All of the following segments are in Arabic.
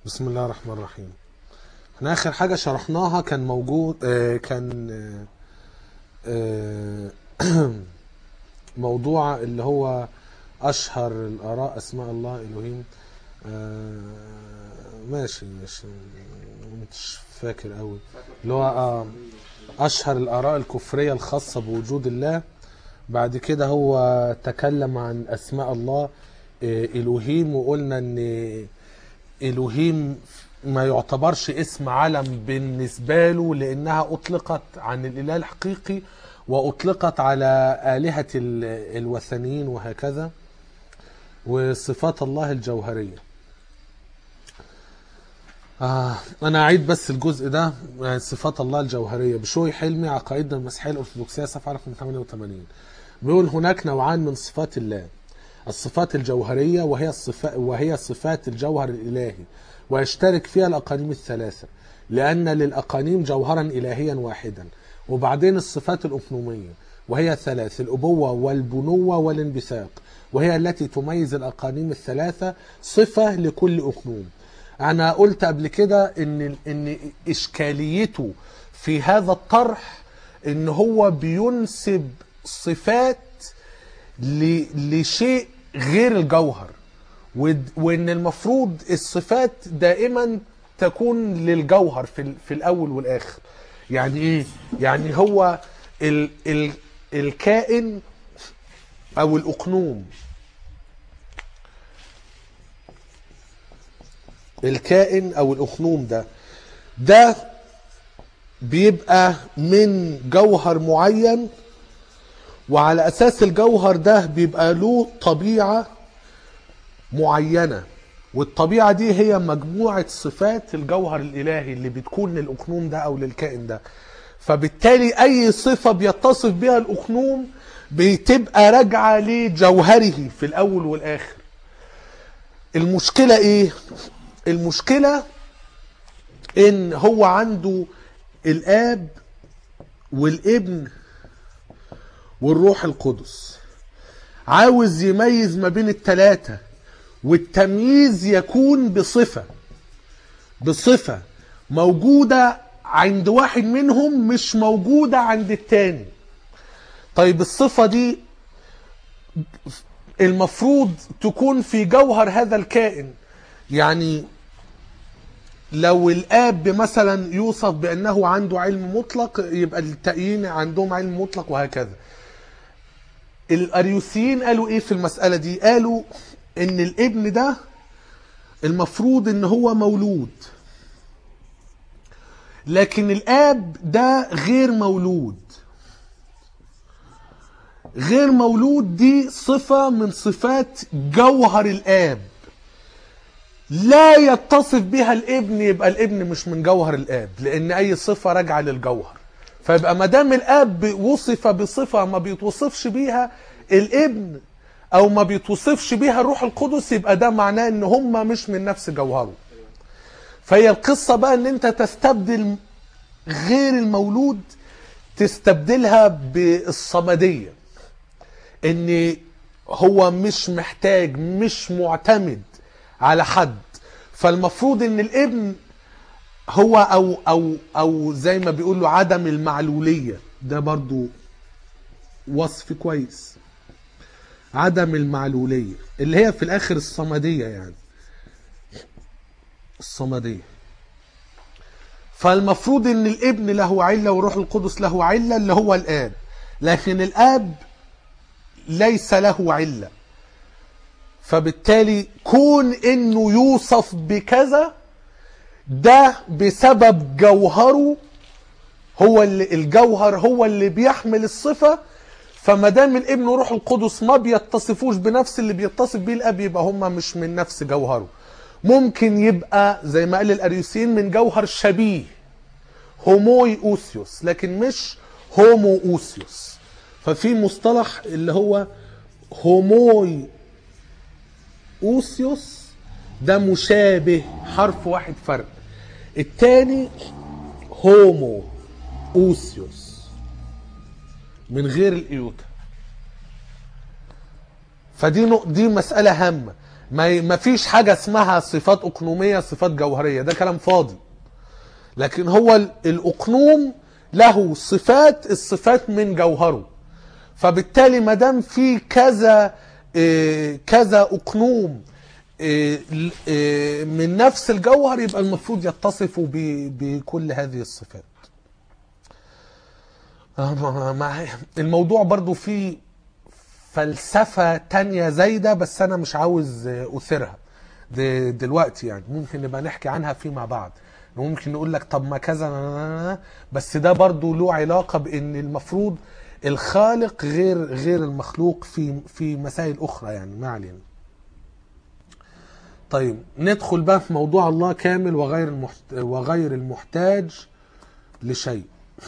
بسم الله الرحمن الرحيم. احنا اخر حاجة شرحناها كان موجود كان موضوع اللي هو اشهر الاراء اسماء الله الوهيم. ماشي مش فاكر قوي اللي هو اشهر الاراء الكفرية الخاصة بوجود الله. بعد كده هو تكلم عن اسماء الله الوهيم، وقلنا ان الوهيم ما يعتبرش اسم علم بالنسبة له لانها اطلقت عن الاله الحقيقي واطلقت على آلهة الوثنيين وهكذا. وصفات الله الجوهرية انا اعيد بس الجزء ده، صفات الله الجوهرية. بشوي حلمي عقائدنا المسيحية الارثوذكسية صفحة رقم 88 بيقول هناك نوعان من صفات الله: الصفات الجوهرية وهي صفات الجوهر الإلهي، ويشترك فيها الأقانيم الثلاثة لأن للأقانيم جوهرا إلهيا واحدا. وبعدين الصفات الأقنومية وهي ثلاث: الأبوة والبنوة والانبثاق، وهي التي تميز الأقانيم الثلاثة صفة لكل أقنوم. أنا قلت قبل كده إن إشكاليته في هذا الطرح إن هو بينسب صفات لشيء غير الجوهر، وان المفروض الصفات دائما تكون للجوهر في الاول والاخر. يعني ايه؟ يعني هو الكائن او الاقنوم، الكائن او الاقنوم ده بيبقى من جوهر معين، وعلى أساس الجوهر ده بيبقى له طبيعة معينة، والطبيعة دي هي مجموعة صفات الجوهر الإلهي اللي بتكون للأقنوم ده أو للكائن ده. فبالتالي أي صفة بيتصف بها الأقنوم بتبقى راجعة لجوهره في الأول والآخر. المشكلة إيه؟ المشكلة إن هو عنده الآب والابن والروح القدس، عاوز يميز ما بين الثلاثة، والتمييز يكون بصفة موجودة عند واحد منهم مش موجودة عند التاني. طيب الصفة دي المفروض تكون في جوهر هذا الكائن. يعني لو الآب مثلا يوصف بأنه عنده علم مطلق، يبقى التانيين عندهم علم مطلق وهكذا. الاريوسيين قالوا ايه في المسألة دي؟ قالوا ان الابن ده المفروض ان هو مولود، لكن الاب ده غير مولود. غير مولود دي صفة من صفات جوهر الاب، لا يتصف بها الابن، يبقى الابن مش من جوهر الاب، لان اي صفة راجعة للجوهر. فيبقى ما دام الاب وصف بصفة ما بيتوصفش بيها الابن او ما بيتوصفش بيها الروح القدس، يبقى ده معناه ان هم مش من نفس جوهره. فهي القصة بقى ان انت تستبدل غير المولود، تستبدلها بالصمدية، ان هو مش محتاج، مش معتمد على حد. فالمفروض ان الابن هو او زي ما بيقولوا عدم المعلولية، ده برضو وصف كويس. عدم المعلولية اللي هي في الاخر الصمدية، يعني الصمدية. فالمفروض ان الابن له علة والروح القدس له علة اللي هو الاب، لكن الاب ليس له علة. فبالتالي كون انه يوصف بكذا ده بسبب جوهره، هو اللي الجوهر هو اللي بيحمل الصفة. فما دام الابن وروح القدس ما بيتصفوش بنفس اللي بيتصف بيه الاب، يبقى هم مش من نفس جوهره. ممكن يبقى زي ما قال الاريوسيين من جوهر شبيه، هوموي اوسيوس، لكن مش هومو اوسيوس. ففي مصطلح اللي هو هوموي اوسيوس، ده مشابه، حرف واحد فرق. التاني هومو اوسيوس من غير الايوتا. فدي مسألة هامة. ما فيش حاجة اسمها صفات أقنومية صفات جوهرية، ده كلام فاضي. لكن هو الأقنوم له صفات، الصفات من جوهره. فبالتالي ما دام في كذا أقنوم من نفس الجوهر، يبقى المفروض يتصفوا بكل هذه الصفات. الموضوع برضو فيه فلسفة تانية زايدة، بس أنا مش عاوز أثيرها دلوقتي. يعني ممكن نبقى نحكي عنها فيما بعد. ممكن نقول لك طب ما كذا، بس ده برضو له علاقة بأن المفروض الخالق غير المخلوق في مسائل أخرى، يعني ما علينا. طيب ندخل بقى في موضوع الله كامل وغير المحتاج لشيء.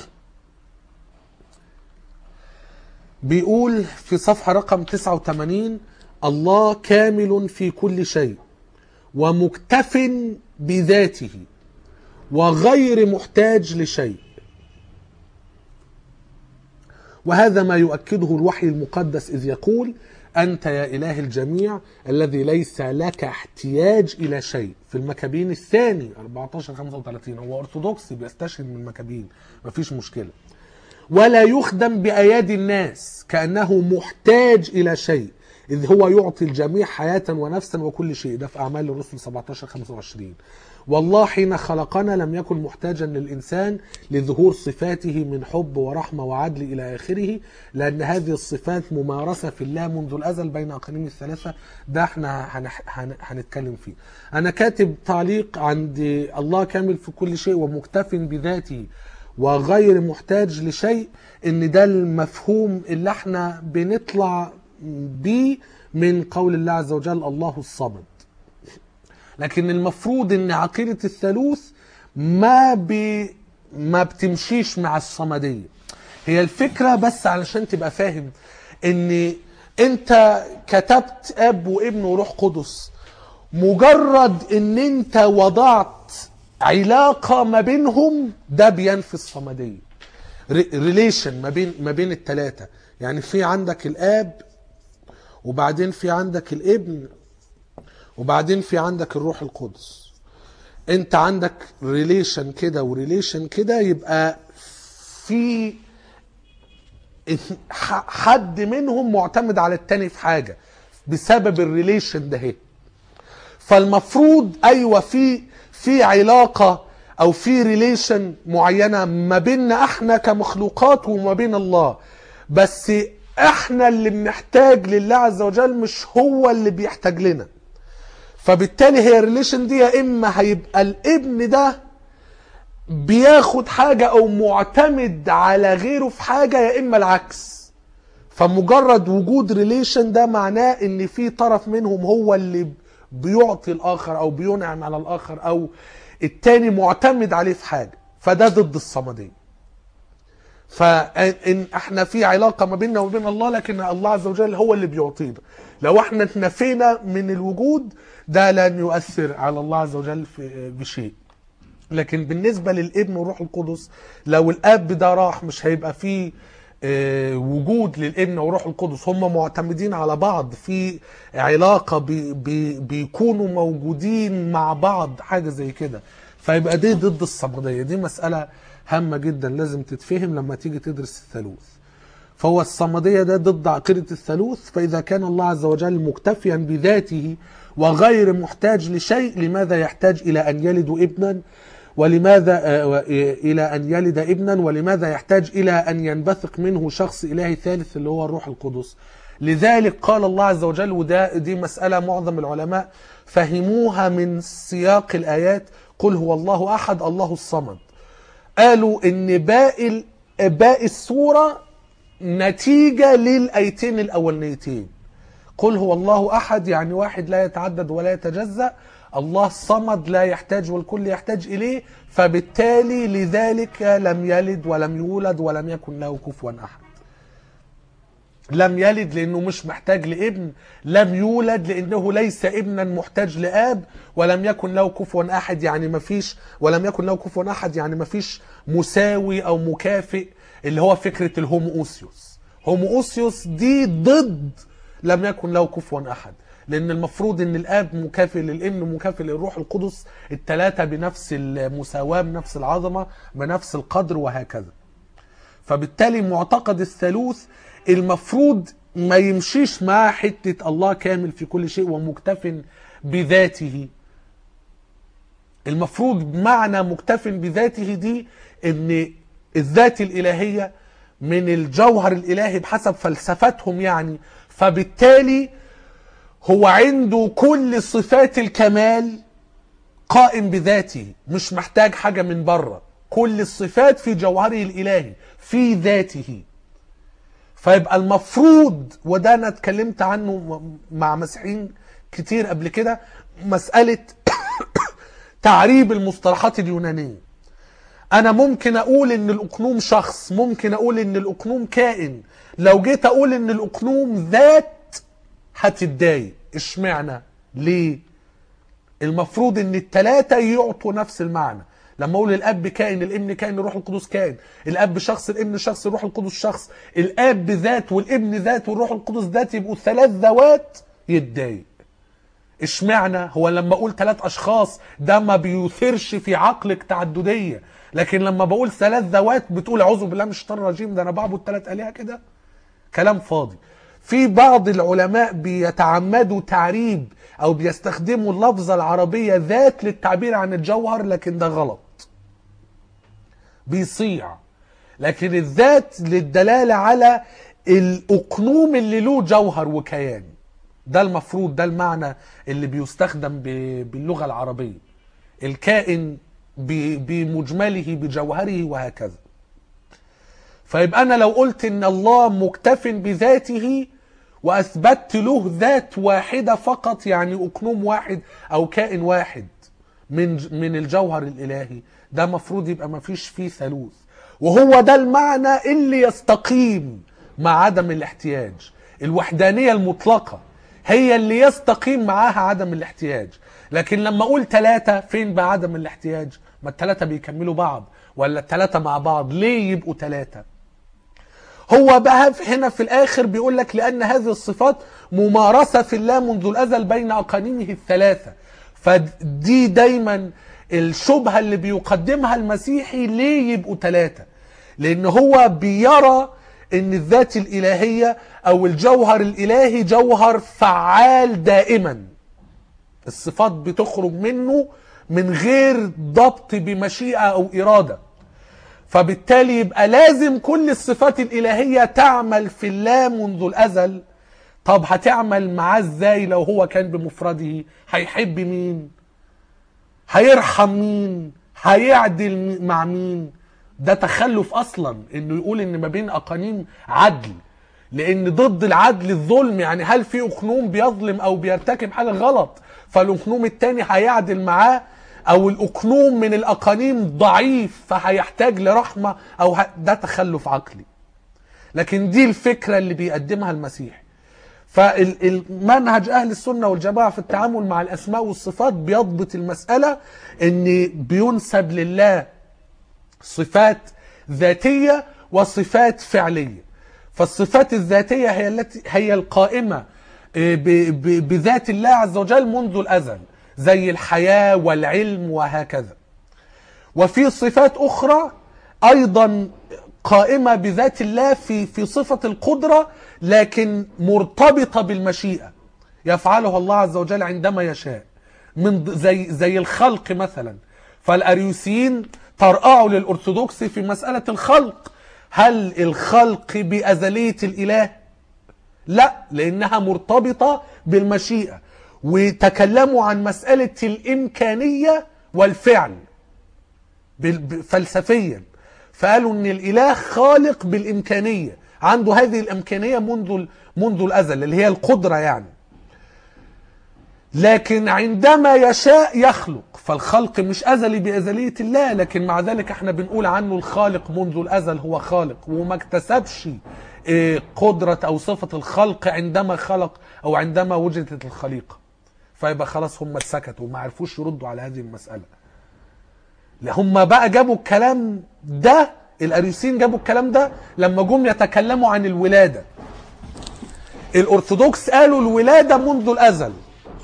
بيقول في صفحة رقم 89: الله كامل في كل شيء ومكتف بذاته وغير محتاج لشيء. وهذا ما يؤكده الوحي المقدس إذ يقول: أنت يا إله الجميع الذي ليس لك احتياج إلى شيء. في المكابين الثاني 14:35. هو أرثوذكسي بيستشهد من المكابين، مفيش مشكلة. ولا يخدم بأيادي الناس كأنه محتاج إلى شيء، إذ هو يعطي الجميع حياة ونفسا وكل شيء. ده في أعمال الرسل 17:25. والله حين خلقنا لم يكن محتاجا للإنسان لظهور صفاته من حب ورحمة وعدل إلى آخره، لأن هذه الصفات ممارسة في الله منذ الأزل بين أقانيم الثلاثة. ده احنا هنتكلم فيه. أنا كاتب تعليق عند الله كامل في كل شيء ومكتف بذاته وغير محتاج لشيء، ان ده المفهوم اللي احنا بنطلع بيه من قول الله عز وجل الله الصمد. لكن المفروض ان عقيدة الثالوث ما بتمشيش مع الصمدية. هي الفكرة بس علشان تبقى فاهم ان انت كتبت اب وابن وروح قدس، مجرد ان انت وضعت علاقة ما بينهم ده بينفي الصمدية. ريليشن ما بين الثلاثة. يعني في عندك الاب، وبعدين في عندك الابن، وبعدين في عندك الروح القدس. انت عندك ريليشن كده وريليشن كده، يبقى في حد منهم معتمد على التاني في حاجة بسبب الريليشن ده هي. فالمفروض ايوه في علاقة او في ريليشن معينة ما بيننا احنا كمخلوقات وما بين الله، بس احنا اللي بنحتاج لله عز وجل، مش هو اللي بيحتاج لنا. فبالتالي هي الريليشن دي يا اما هيبقى الابن ده بياخد حاجة او معتمد على غيره في حاجة، يا اما العكس. فمجرد وجود ريليشن ده معناه ان في طرف منهم هو اللي بيعطي الاخر او بينعم على الاخر، او التاني معتمد عليه في حاجة. فده ضد الصمدية. فإن احنا في علاقة ما بيننا وبين الله، لكن الله عز وجل هو اللي بيعطينا. لو احنا اتنفينا من الوجود ده لن يؤثر على الله عز وجل بشيء. لكن بالنسبة للابن والروح القدس، لو الاب ده راح مش هيبقى فيه وجود للابن وروح القدس. هم معتمدين على بعض في علاقة، بيكونوا موجودين مع بعض، حاجة زي كده. فيبقى دي ضد الصمدية. دي مسألة هامة جدا لازم تتفهم لما تيجي تدرس الثالوث. فهو الصمدية ده ضد عقيدة الثالوث. فإذا كان الله عز وجل مكتفيا بذاته وغير محتاج لشيء، لماذا يحتاج إلى أن يلد ابنا؟ ولماذا يحتاج إلى أن ينبثق منه شخص إلهي ثالث اللي هو الروح القدس؟ لذلك قال الله عز وجل، دي مسألة معظم العلماء فهموها من سياق الآيات: قل هو الله أحد الله الصمد. قالوا إن باقي السورة نتيجة للآيتين الأولانيتين. قل هو الله أحد يعني واحد لا يتعدد ولا يتجزأ، الله الصمد لا يحتاج والكل يحتاج إليه، فبالتالي لذلك لم يلد ولم يولد ولم يكن له كفوا أحد. لم يلد لأنه مش محتاج لابن، لم يولد لأنه ليس ابنا محتاج لآب، ولم يكن له كفوا أحد يعني مفيش، ولم يكن له كفوا أحد يعني مفيش مساوي أو مكافئ، اللي هو فكرة الهوموسيوس. هوموسيوس دي ضد لم يكن له كفوا أحد. لان المفروض ان الاب مكافئ للابن مكافئ للروح القدس، الثلاثه بنفس المساواه بنفس العظمه بنفس القدر وهكذا. فبالتالي معتقد الثالوث المفروض ما يمشيش مع حته الله كامل في كل شيء ومكتف بذاته. المفروض معنى مكتف بذاته دي ان الذات الالهيه من الجوهر الالهي بحسب فلسفتهم يعني، فبالتالي هو عنده كل صفات الكمال قائم بذاته، مش محتاج حاجة من بره، كل الصفات في جوهره الالهي في ذاته. فيبقى المفروض، وده انا اتكلمت عنه مع مسيحيين كتير قبل كده، مسألة تعريب المصطلحات اليونانية. انا ممكن اقول ان الاقنوم شخص، ممكن اقول ان الاقنوم كائن. لو جيت اقول ان الاقنوم ذات هتتضايق. اشمعنى؟ ليه؟ المفروض ان الثلاثه يعطوا نفس المعنى. لما اقول الاب كائن، الابن كائن، الروح القدس كائن، الاب شخص، الابن شخص، الروح القدس شخص، الاب ذات والابن ذات والروح القدس ذات، يبقوا ثلاث ذوات، يتضايق. اشمعنى؟ هو لما اقول ثلاث اشخاص ده ما بيثيرش في عقلك تعدديه، لكن لما بقول ثلاث ذوات بتقول اعوذ بالله من الشيطان الرجيم، ده انا بعبد ثلاث الهه كده؟ كلام فاضي. في بعض العلماء بيتعمدوا تعريب او بيستخدموا اللفظه العربيه ذات للتعبير عن الجوهر، لكن ده غلط، بيصيع. لكن الذات للدلاله على الاقنوم اللي له جوهر وكيان. ده المفروض، ده المعنى اللي بيستخدم باللغه العربيه، الكائن بمجمله بجوهره وهكذا. فيبقى انا لو قلت ان الله مكتف بذاته واثبتت له ذات واحده فقط، يعني اقنوم واحد او كائن واحد من الجوهر الالهي، ده مفروض يبقى ما فيش فيه ثالوث. وهو ده المعنى اللي يستقيم مع عدم الاحتياج. الوحدانيه المطلقه هي اللي يستقيم معاها عدم الاحتياج. لكن لما اقول ثلاثه، فين بقى عدم الاحتياج؟ ما الثلاثه بيكملوا بعض، ولا الثلاثه مع بعض ليه يبقوا ثلاثه؟ هو بقى هنا في الاخر بيقول لك لان هذه الصفات ممارسه في الله منذ الازل بين اقانيمه الثلاثه. فدي دايما الشبهه اللي بيقدمها المسيحي، ليه يبقوا ثلاثه؟ لان هو بيرى ان الذات الالهيه او الجوهر الالهي جوهر فعال دائما، الصفات بتخرج منه من غير ضبط بمشيئه او اراده. فبالتالي يبقى لازم كل الصفات الالهيه تعمل في الله منذ الازل. طب هتعمل معاه ازاي لو هو كان بمفرده؟ هيحب مين؟ هيرحم مين؟ هيعدل مع مين؟ ده تخلف اصلا انه يقول ان ما بين اقانيم عدل، لان ضد العدل الظلم. يعني هل في اقنوم بيظلم او بيرتكب حاجه غلط فالاقنوم التاني هيعدل معاه؟ او الاقنوم من الاقانيم ضعيف فهيحتاج لرحمه او ده تخلف عقلي. لكن دي الفكره اللي بيقدمها المسيح. فالمنهج اهل السنه والجماعه في التعامل مع الاسماء والصفات بيضبط المساله ان بينسب لله صفات ذاتيه وصفات فعليه. فالصفات الذاتيه هي القائمه بذات الله عز وجل منذ الازل، زي الحياه والعلم وهكذا. وفي صفات اخرى ايضا قائمه بذات الله في صفه القدره، لكن مرتبطه بالمشيئه، يفعلها الله عز وجل عندما يشاء، من زي الخلق مثلا. فالاريوسيين ترقعوا للارثوذكس في مساله الخلق. هل الخلق بازليه الاله؟ لا، لانها مرتبطه بالمشيئه. وتكلموا عن مساله الامكانيه والفعل فلسفيا، فقالوا ان الاله خالق بالامكانيه، عنده هذه الامكانيه منذ الازل اللي هي القدره يعني. لكن عندما يشاء يخلق، فالخلق مش ازلي بازليه الله، لكن مع ذلك احنا بنقول عنه الخالق منذ الازل، هو خالق وما اكتسبش قدره او صفه الخلق عندما خلق او عندما وجدت الخليقه. فيبقى خلاص هم سكتوا وما عرفوش يردوا على هذه المساله. هم بقى جابوا الكلام ده، الاريوسيين جابوا الكلام ده لما جم يتكلموا عن الولاده. الأرثوذكس قالوا الولادة منذ الأزل،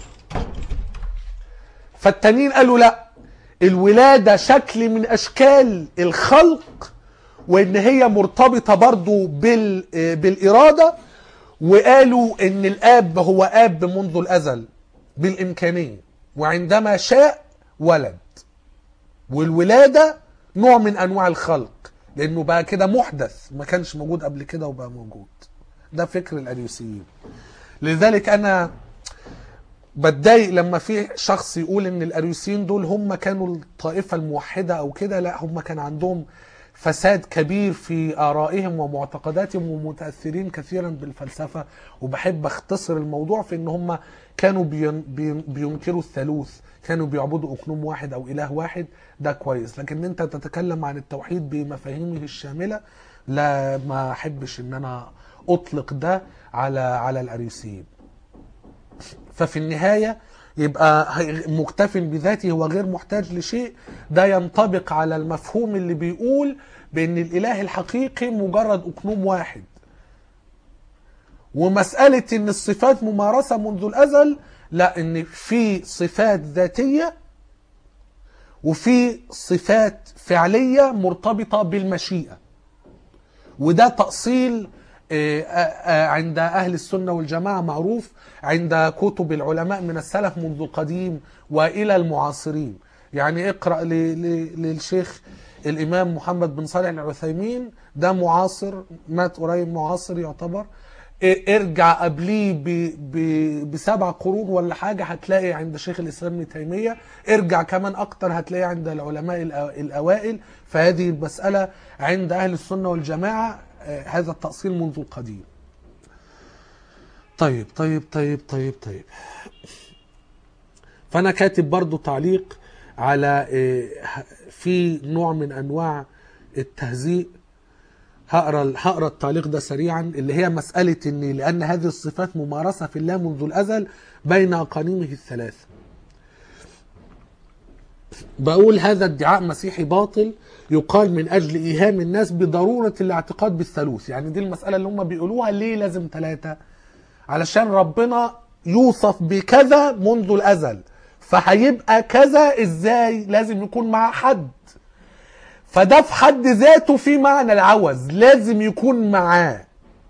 فالتانيين قالوا لا، الولادة شكل من أشكال الخلق، وإن هي مرتبطة برضو بالإرادة، وقالوا إن الآب هو آب منذ الأزل بالإمكانية، وعندما شاء ولد، والولادة نوع من أنواع الخلق لأنه بقى كده محدث، ما كانش موجود قبل كده وبقى موجود. ده فكر الأريوسيين. لذلك أنا بتضايق لما في شخص يقول ان الاريوسيين دول هم كانوا الطائفة الموحدة او كده. لا، هم كان عندهم فساد كبير في آرائهم ومعتقداتهم، ومتأثرين كثيرا بالفلسفة. وبحب اختصر الموضوع في ان هم كانوا بينكروا الثالوث، كانوا بيعبدوا أقنوم واحد او إله واحد. ده كويس، لكن انت تتكلم عن التوحيد بمفاهيمه الشاملة، لا، ما احبش ان انا اطلق ده على الاريوسيين. ففي النهاية يبقى مكتف بذاته وغير محتاج لشيء. ده ينطبق على المفهوم اللي بيقول بأن الإله الحقيقي مجرد أقنوم واحد. ومسألة أن الصفات ممارسة منذ الأزل، لا، أن في صفات ذاتية وفي صفات فعلية مرتبطة بالمشيئة. وده تأصيل عند أهل السنة والجماعة معروف عند كتب العلماء من السلف منذ القديم وإلى المعاصرين. يعني اقرأ للشيخ الإمام محمد بن صالح العثيمين، ده معاصر، مات قريب، معاصر يعتبر. ارجع قبليه ب7 قرون ولا حاجة هتلاقي عند شيخ الإسلام ابن تيمية. ارجع كمان أكتر هتلاقي عند العلماء الأوائل. فهذه المسألة عند أهل السنة والجماعة هذا التأصيل منذ القديم. طيب. فأنا كاتب برضو تعليق على في نوع من أنواع التهزيء. هقرأ التعليق ده سريعا، اللي هي مسألة لأن هذه الصفات ممارسة في الله منذ الأزل بين أقانيمه الثلاثة. بقول هذا ادعاء مسيحي باطل يقال من أجل إيهام الناس بضرورة الاعتقاد بالثالوث. يعني دي المسألة اللي هم بيقولوها، ليه لازم 3؟ علشان ربنا يوصف بكذا منذ الأزل، فهيبقى كذا إزاي؟ لازم يكون مع حد، فده في حد ذاته في معنى العوز، لازم يكون معاه.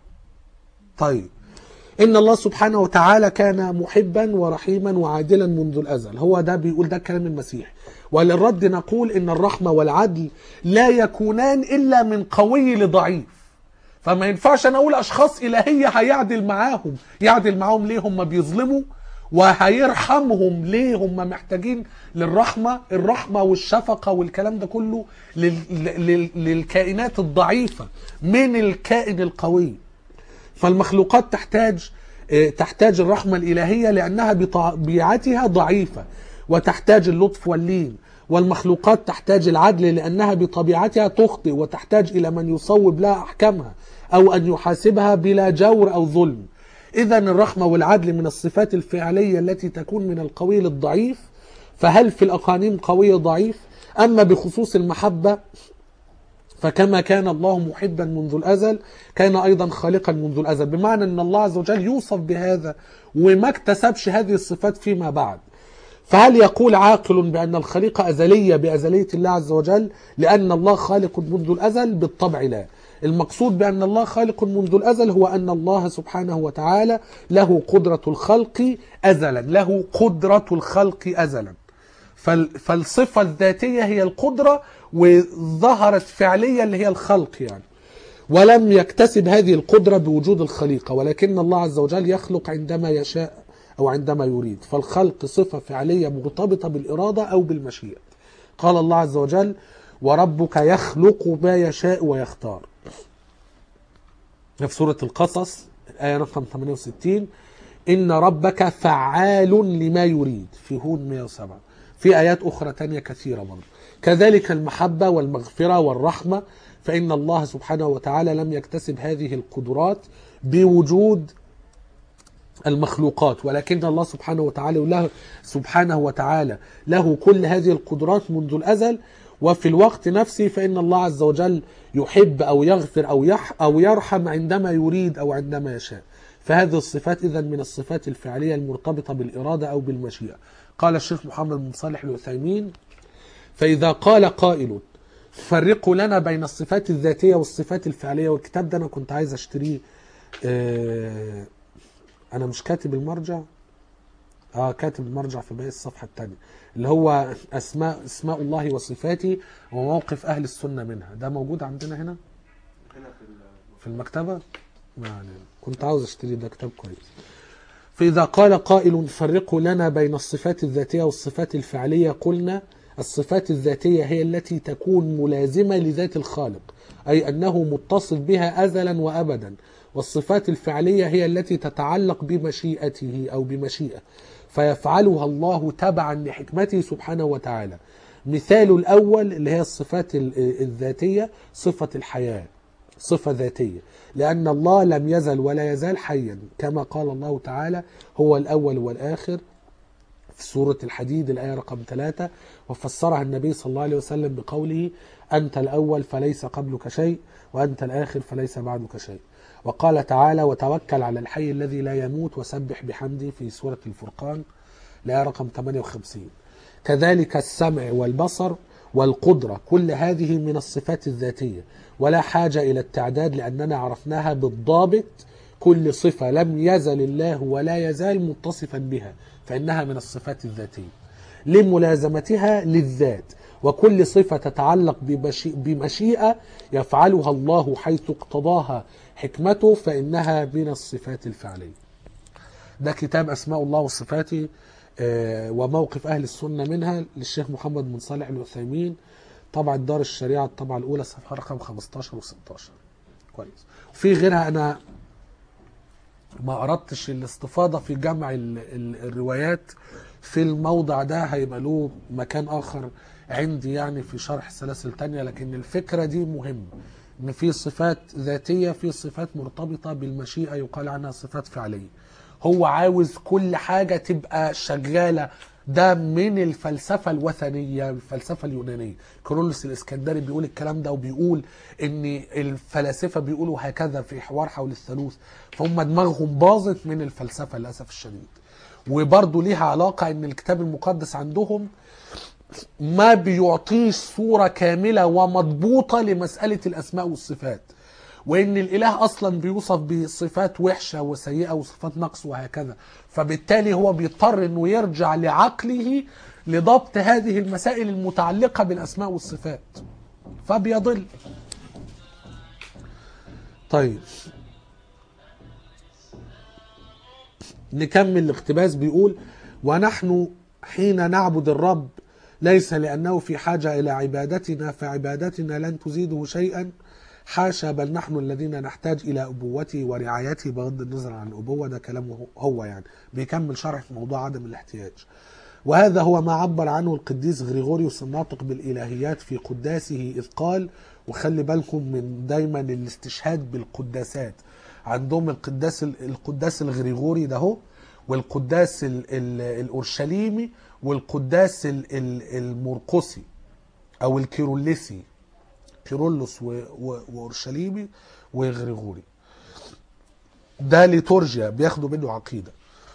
طيب، إن الله سبحانه وتعالى كان محبا ورحيما وعادلا منذ الأزل. هو ده بيقول، ده كلام المسيح. وللرد نقول إن الرحمة والعدل لا يكونان إلا من قوي لضعيف. فما ينفعش أنا أقول أشخاص إلهية هيعدل معاهم. يعدل معاهم ليه؟ هم بيظلموا. وهيرحمهم ليه؟ هم محتاجين للرحمة. الرحمة والشفقة والكلام ده كله للكائنات الضعيفة من الكائن القوي. فالمخلوقات تحتاج الرحمة الإلهية لأنها بطبيعتها ضعيفة، وتحتاج اللطف واللين. والمخلوقات تحتاج العدل لأنها بطبيعتها تخطئ، وتحتاج إلى من يصوب لها أحكامها أو أن يحاسبها بلا جور أو ظلم. إذن الرحمة والعدل من الصفات الفعلية التي تكون من القوي للضعيف. فهل في الأقانيم قوي ضعيف؟ أما بخصوص المحبة فكما كان الله محبا منذ الأزل كان أيضا خالقا منذ الأزل، بمعنى أن الله عز وجل يوصف بهذا وما اكتسبش هذه الصفات فيما بعد. فهل يقول عاقل بأن الخليقة أزلية بأزلية الله عز وجل لأن الله خالق منذ الأزل؟ بالطبع لا. المقصود بأن الله خالق منذ الأزل هو أن الله سبحانه وتعالى له قدرة الخلق أزلا، له قدرة الخلق أزلا. فالصفة الذاتية هي القدرة، وظهرت فعليا اللي هي الخلق يعني. ولم يكتسب هذه القدرة بوجود الخليقة، ولكن الله عز وجل يخلق عندما يشاء أو عندما يريد. فالخلق صفة فعلية مرتبطة بالإرادة أو بالمشيئة. قال الله عز وجل: وربك يخلق ما يشاء ويختار. في سورة القصص الآية رقم 68: إن ربك فعال لما يريد. في هود 107. في آيات أخرى تانية كثيرة برضه. كذلك المحبة والمغفرة والرحمة، فإن الله سبحانه وتعالى لم يكتسب هذه القدرات بوجود المخلوقات، ولكن الله سبحانه وتعالى له كل هذه القدرات منذ الأزل. وفي الوقت نفسه فإن الله عز وجل يحب أو يغفر أو يرحم عندما يريد أو عندما يشاء. فهذه الصفات إذن من الصفات الفعلية المرتبطة بالإرادة أو بالمشيئة. قال الشيخ محمد بن صالح العثيمين: فإذا قال قائل فرقوا لنا بين الصفات الذاتية والصفات الفعلية، والكتاب ده أنا كنت عايز أشتريه، أنا مش كاتب المرجع، كاتب المرجع في باقي الصفحة الثانية، اللي هو اسماء الله وصفاته وموقف أهل السنة منها. ده موجود عندنا هنا في المكتبة، يعني كنت عاوز اشتري، ده كتاب كويس. فإذا قال قائل فرقوا لنا بين الصفات الذاتية والصفات الفعلية، قلنا الصفات الذاتية هي التي تكون ملازمة لذات الخالق، أي أنه متصف بها أزلا وأبدا، والصفات الفعلية هي التي تتعلق بمشيئته أو بمشيئة فيفعلها الله تبعا لحكمته سبحانه وتعالى. مثال الأول اللي هي الصفات الذاتية صفة الحياة، صفة ذاتية، لأن الله لم يزل ولا يزال حيا، كما قال الله تعالى: هو الأول والآخر في سورة الحديد الآية رقم 3، وفسرها النبي صلى الله عليه وسلم بقوله: أنت الأول فليس قبلك شيء، وأنت الآخر فليس بعدك شيء. وقال تعالى: وتوكل على الحي الذي لا يموت وسبح بحمده في سورة الفرقان الآية رقم 58. كذلك السمع والبصر والقدرة، كل هذه من الصفات الذاتية، ولا حاجة إلى التعداد لأننا عرفناها بالضابط. كل صفة لم يزل الله ولا يزال متصفا بها فإنها من الصفات الذاتية لملازمتها للذات، وكل صفة تتعلق بمشيئة يفعلها الله حيث اقتضاها حكمته فإنها من الصفات الفعلية. ده كتاب أسماء الله وصفاته وموقف أهل السنة منها للشيخ محمد بن صالح العثيمين، طبعة دار الشريعة الطبعة الأولى صفحة رقم 15 و16. كويس. وفي غيرها أنا ما أردتش الاستفاضة في جمع الروايات في الموضع ده، هيبقى له مكان آخر عندي يعني في شرح سلاسل تانية، لكن الفكرة دي مهمة، إن في صفات ذاتية، في صفات مرتبطة بالمشيئة يقال عنها صفات فعلية. هو عاوز كل حاجة تبقى شغالة. ده من الفلسفة الوثنية، الفلسفة اليونانية. كيرلس الإسكندري بيقول الكلام ده، وبيقول ان الفلاسفة بيقولوا هكذا في حوار حول الثالوث، فهم دماغهم باظت من الفلسفة للأسف الشديد. وبرضه ليها علاقة ان الكتاب المقدس عندهم ما بيعطيش صورة كاملة ومضبوطة لمسألة الأسماء والصفات، وإن الإله أصلا بيوصف بصفات وحشة وسيئة وصفات نقص وهكذا، فبالتالي هو بيضطر إنه يرجع لعقله لضبط هذه المسائل المتعلقة بالأسماء والصفات، فبيضل. طيب نكمل الاقتباس. بيقول: ونحن حين نعبد الرب ليس لأنه في حاجة إلى عبادتنا فعبادتنا لن تزيده شيئا، حاشا، بل نحن الذين نحتاج إلى أبوته ورعايته بغض النظر عن الأبوة. ده كلامه هو، يعني بيكمل شرح في موضوع عدم الاحتياج. وهذا هو ما عبر عنه القديس غريغوريوس الناطق بالإلهيات في قداسه، إذ قال، وخلي بالكم من دايما الاستشهاد بالقداسات عندهم، القداس الغريغوري ده هو، والقداس الأورشليمي، والقداس المرقسي أو الكيرلسي، كيرلس وأورشليمي وغريغوري. ده ليتورجيا بياخدوا منه عقيدة.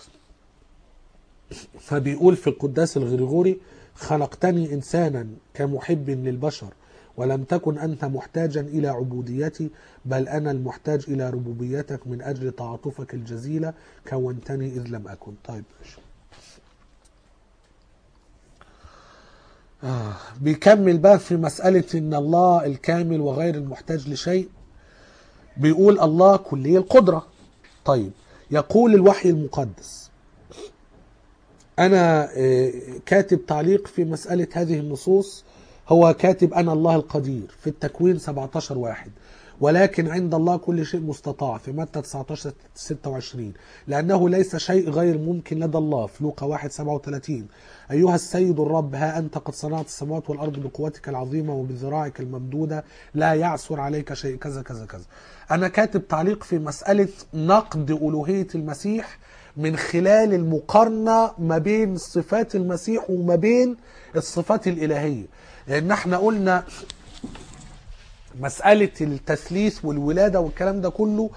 فبيقول في القداس الغريغوري: خلقتني إنسانا كمحب للبشر، ولم تكن أنت محتاجا إلى عبوديتي، بل أنا المحتاج إلى ربوبيتك من أجل تعاطفك الجزيلة، كونتني إذ لم أكن. طيب بيكمل بقى في مسألة إن الله الكامل وغير المحتاج لشيء. بيقول: الله كلي القدرة. طيب يقول الوحي المقدس، أنا كاتب تعليق في مسألة هذه النصوص، هو كاتب: أنا الله القدير في التكوين 17:1، ولكن عند الله كل شيء مستطاع في متى 19:26، لأنه ليس شيء غير ممكن لدى الله في لوقا 1:37. أيها السيد الرب، ها أنت قد صنعت السماوات والأرض بقوتك العظيمة وبذراعك الممدودة، لا يعثر عليك شيء، كذا كذا كذا. أنا كاتب تعليق في مسألة نقد ألوهية المسيح من خلال المقارنة ما بين صفات المسيح وما بين الصفات الإلهية، لأن احنا قلنا مسألة التثليث والولادة والكلام ده كله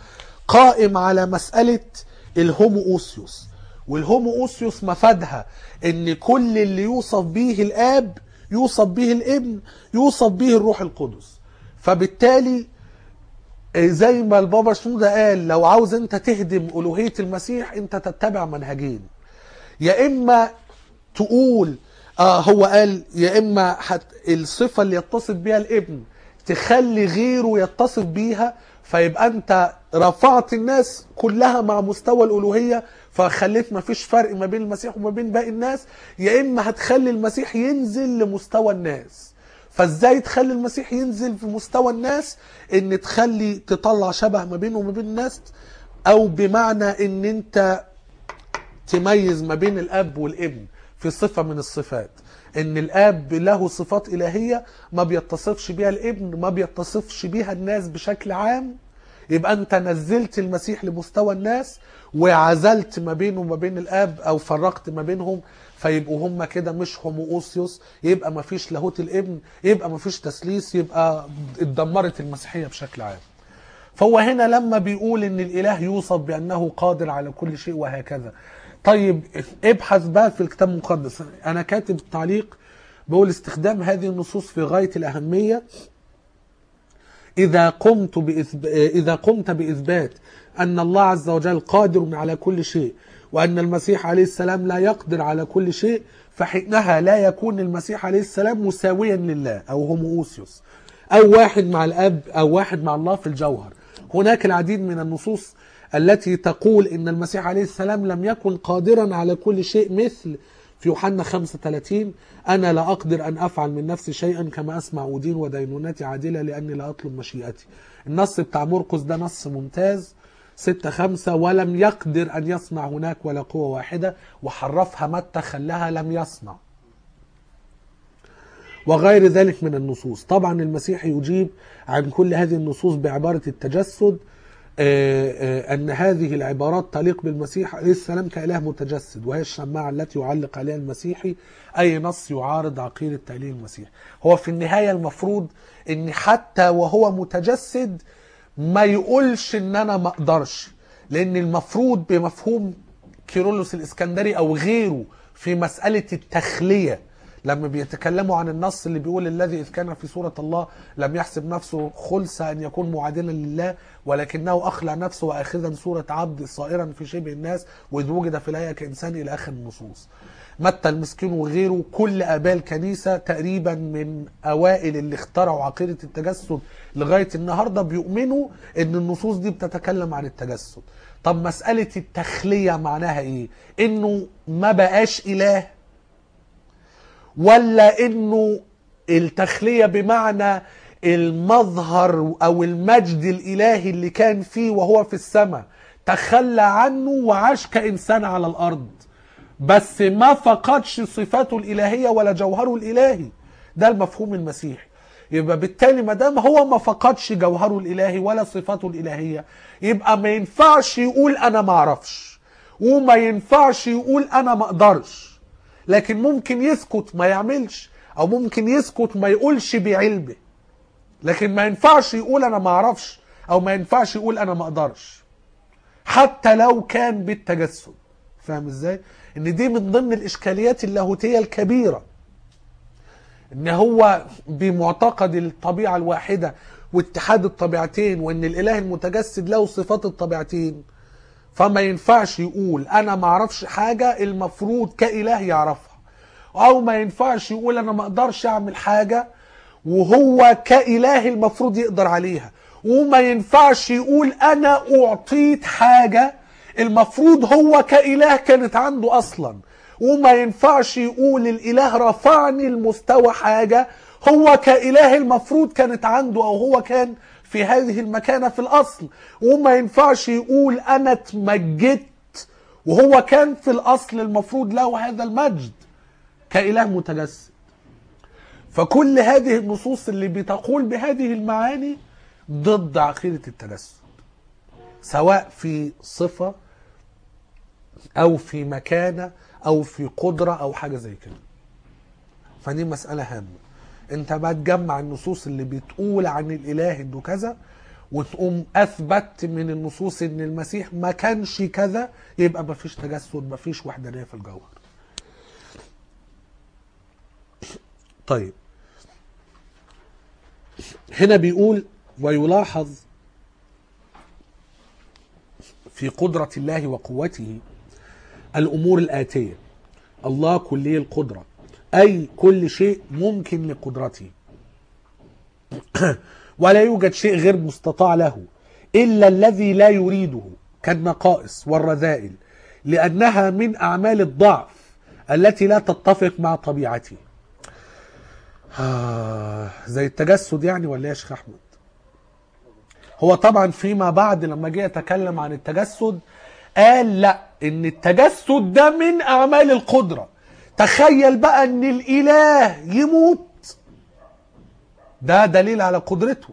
قائم على مسألة الهومووسيوس. والهومووسيوس مفادها ان كل اللي يوصف به الاب يوصف به الابن يوصف به الروح القدس. فبالتالي زي ما البابا شنودة قال لو عاوز انت تهدم ألوهية المسيح انت تتبع منهجين، يا اما تقول هو قال يا اما الصفة اللي يتصف بها الابن تخلي غيره يتصف بيها، فيبقى انت رفعت الناس كلها مع مستوى الألوهية فخليت ما فيش فرق ما بين المسيح وما بين باقي الناس، يا اما هتخلي المسيح ينزل لمستوى الناس. فازاي تخلي المسيح ينزل في مستوى الناس؟ ان تخلي تطلع شبه ما بينه وما بين الناس، او بمعنى ان انت تميز ما بين الاب والابن في صفة من الصفات، ان الاب له صفات الهية ما بيتصفش بيها الابن ما بيتصفش بيها الناس بشكل عام، يبقى انت نزلت المسيح لمستوى الناس وعزلت ما بينه وما بين الاب او فرقت ما بينهم، فيبقوا هم كده مش هومووسيوس، يبقى ما فيش لاهوت الابن، يبقى ما فيش تثليث، يبقى اتدمرت المسيحية بشكل عام. فهو هنا لما بيقول ان الاله يوصف بانه قادر على كل شيء وهكذا. طيب ابحث بقى في الكتاب المقدس. انا كاتب تعليق بقول استخدام هذه النصوص في غاية الأهمية إذا قمت بإثبات أن الله عز وجل قادر على كل شيء وأن المسيح عليه السلام لا يقدر على كل شيء، فحينها لا يكون المسيح عليه السلام مساويا لله أو هومووسيوس أو واحد مع الأب أو واحد مع الله في الجوهر. هناك العديد من النصوص التي تقول إن المسيح عليه السلام لم يكن قادرا على كل شيء، مثل في يوحنا 35 أنا لا أقدر أن أفعل من نفسي شيئا كما أسمع أدين ودينونتي عادلة لأني لا أطلب مشيئتي. النص بتاع مرقس ده نص ممتاز 6:5 ولم يقدر أن يصنع هناك ولا قوة واحدة، وحرفها متى خلاها لم يصنع، وغير ذلك من النصوص. طبعا المسيح يجيب عن كل هذه النصوص بعبارة التجسد، أن هذه العبارات تليق بالمسيح عليه السلام كإله متجسد، وهي الشماعة التي يعلق عليها المسيحي أي نص يعارض عقيدة تأليه المسيح. هو في النهاية المفروض أن حتى وهو متجسد ما يقولش أن أنا ما أقدرش، لأن المفروض بمفهوم كيرلس الإسكندري أو غيره في مسألة التخلية لما بيتكلموا عن النص اللي بيقول الذي إذ كان في صورة الله لم يحسب نفسه خلصة أن يكون معادلا لله ولكنه أخلع نفسه وأخذا صورة عبد صائرا في شبه الناس وإذ وجد في الهيئة كإنسان إلى آخر النصوص. متى المسكين وغيره كل آباء الكنيسة تقريبا من أوائل اللي اخترعوا عقيدة التجسد لغاية النهاردة بيؤمنوا أن النصوص دي بتتكلم عن التجسد. طب مسألة التخلية معناها إيه؟ إنه ما بقاش إله، ولا انه التخلية بمعنى المظهر او المجد الالهي اللي كان فيه وهو في السماء تخلى عنه وعاش كإنسان على الارض بس ما فقدش صفاته الالهية ولا جوهره الالهي؟ ده المفهوم المسيحي. يبقى بالتالي ما دام هو ما فقدش جوهره الالهي ولا صفاته الالهية، يبقى ما ينفعش يقول انا ما اعرفش، وما ينفعش يقول انا ما اقدرش، لكن ممكن يسكت ما يعملش، او ممكن يسكت ما يقولش بعلمه، لكن ما ينفعش يقول انا ما اعرفش، او ما ينفعش يقول انا ما اقدرش حتى لو كان بالتجسد. فاهم ازاي؟ ان دي من ضمن الاشكاليات اللاهوتية الكبيرة، ان هو بمعتقد الطبيعة الواحدة واتحاد الطبيعتين، وان الاله المتجسد له صفات الطبيعتين، فما ينفعش يقول انا ما اعرفش حاجة المفروض كإله يعرفها، او ما ينفعش يقول انا ما اقدرش اعمل حاجة وهو كإله المفروض يقدر عليها، وما ينفعش يقول انا اعطيت حاجة المفروض هو كإله كانت عنده اصلا، وما ينفعش يقول الاله رفعني المستوى حاجة هو كإله المفروض كانت عنده او هو كان في هذه المكانة في الأصل، وما ينفعش يقول أنا اتمجدت وهو كان في الأصل المفروض له هذا المجد كإله متجسد. فكل هذه النصوص اللي بتقول بهذه المعاني ضد عقيدة التجسد، سواء في صفة أو في مكانة أو في قدرة أو حاجة زي كده. فدي مسألة هامة. انت بقى تجمع النصوص اللي بتقول عن الاله انه كذا وتقوم اثبت من النصوص ان المسيح ما كانش كذا، يبقى ما فيش تجسد، ما فيش وحدانية في الجوهر. طيب هنا بيقول ويلاحظ في قدرة الله وقوته الأمور الآتية: الله كلي القدرة، أي كل شيء ممكن لقدرته، ولا يوجد شيء غير مستطاع له إلا الذي لا يريده كالنقائص والرذائل، لأنها من أعمال الضعف التي لا تتفق مع طبيعته. زي التجسد يعني، ولا يا شيخ أحمد؟ هو طبعا فيما بعد لما جه يتكلم عن التجسد قال لا، ان التجسد ده من اعمال القدرة. تخيل بقى ان الاله يموت، ده دليل على قدرته.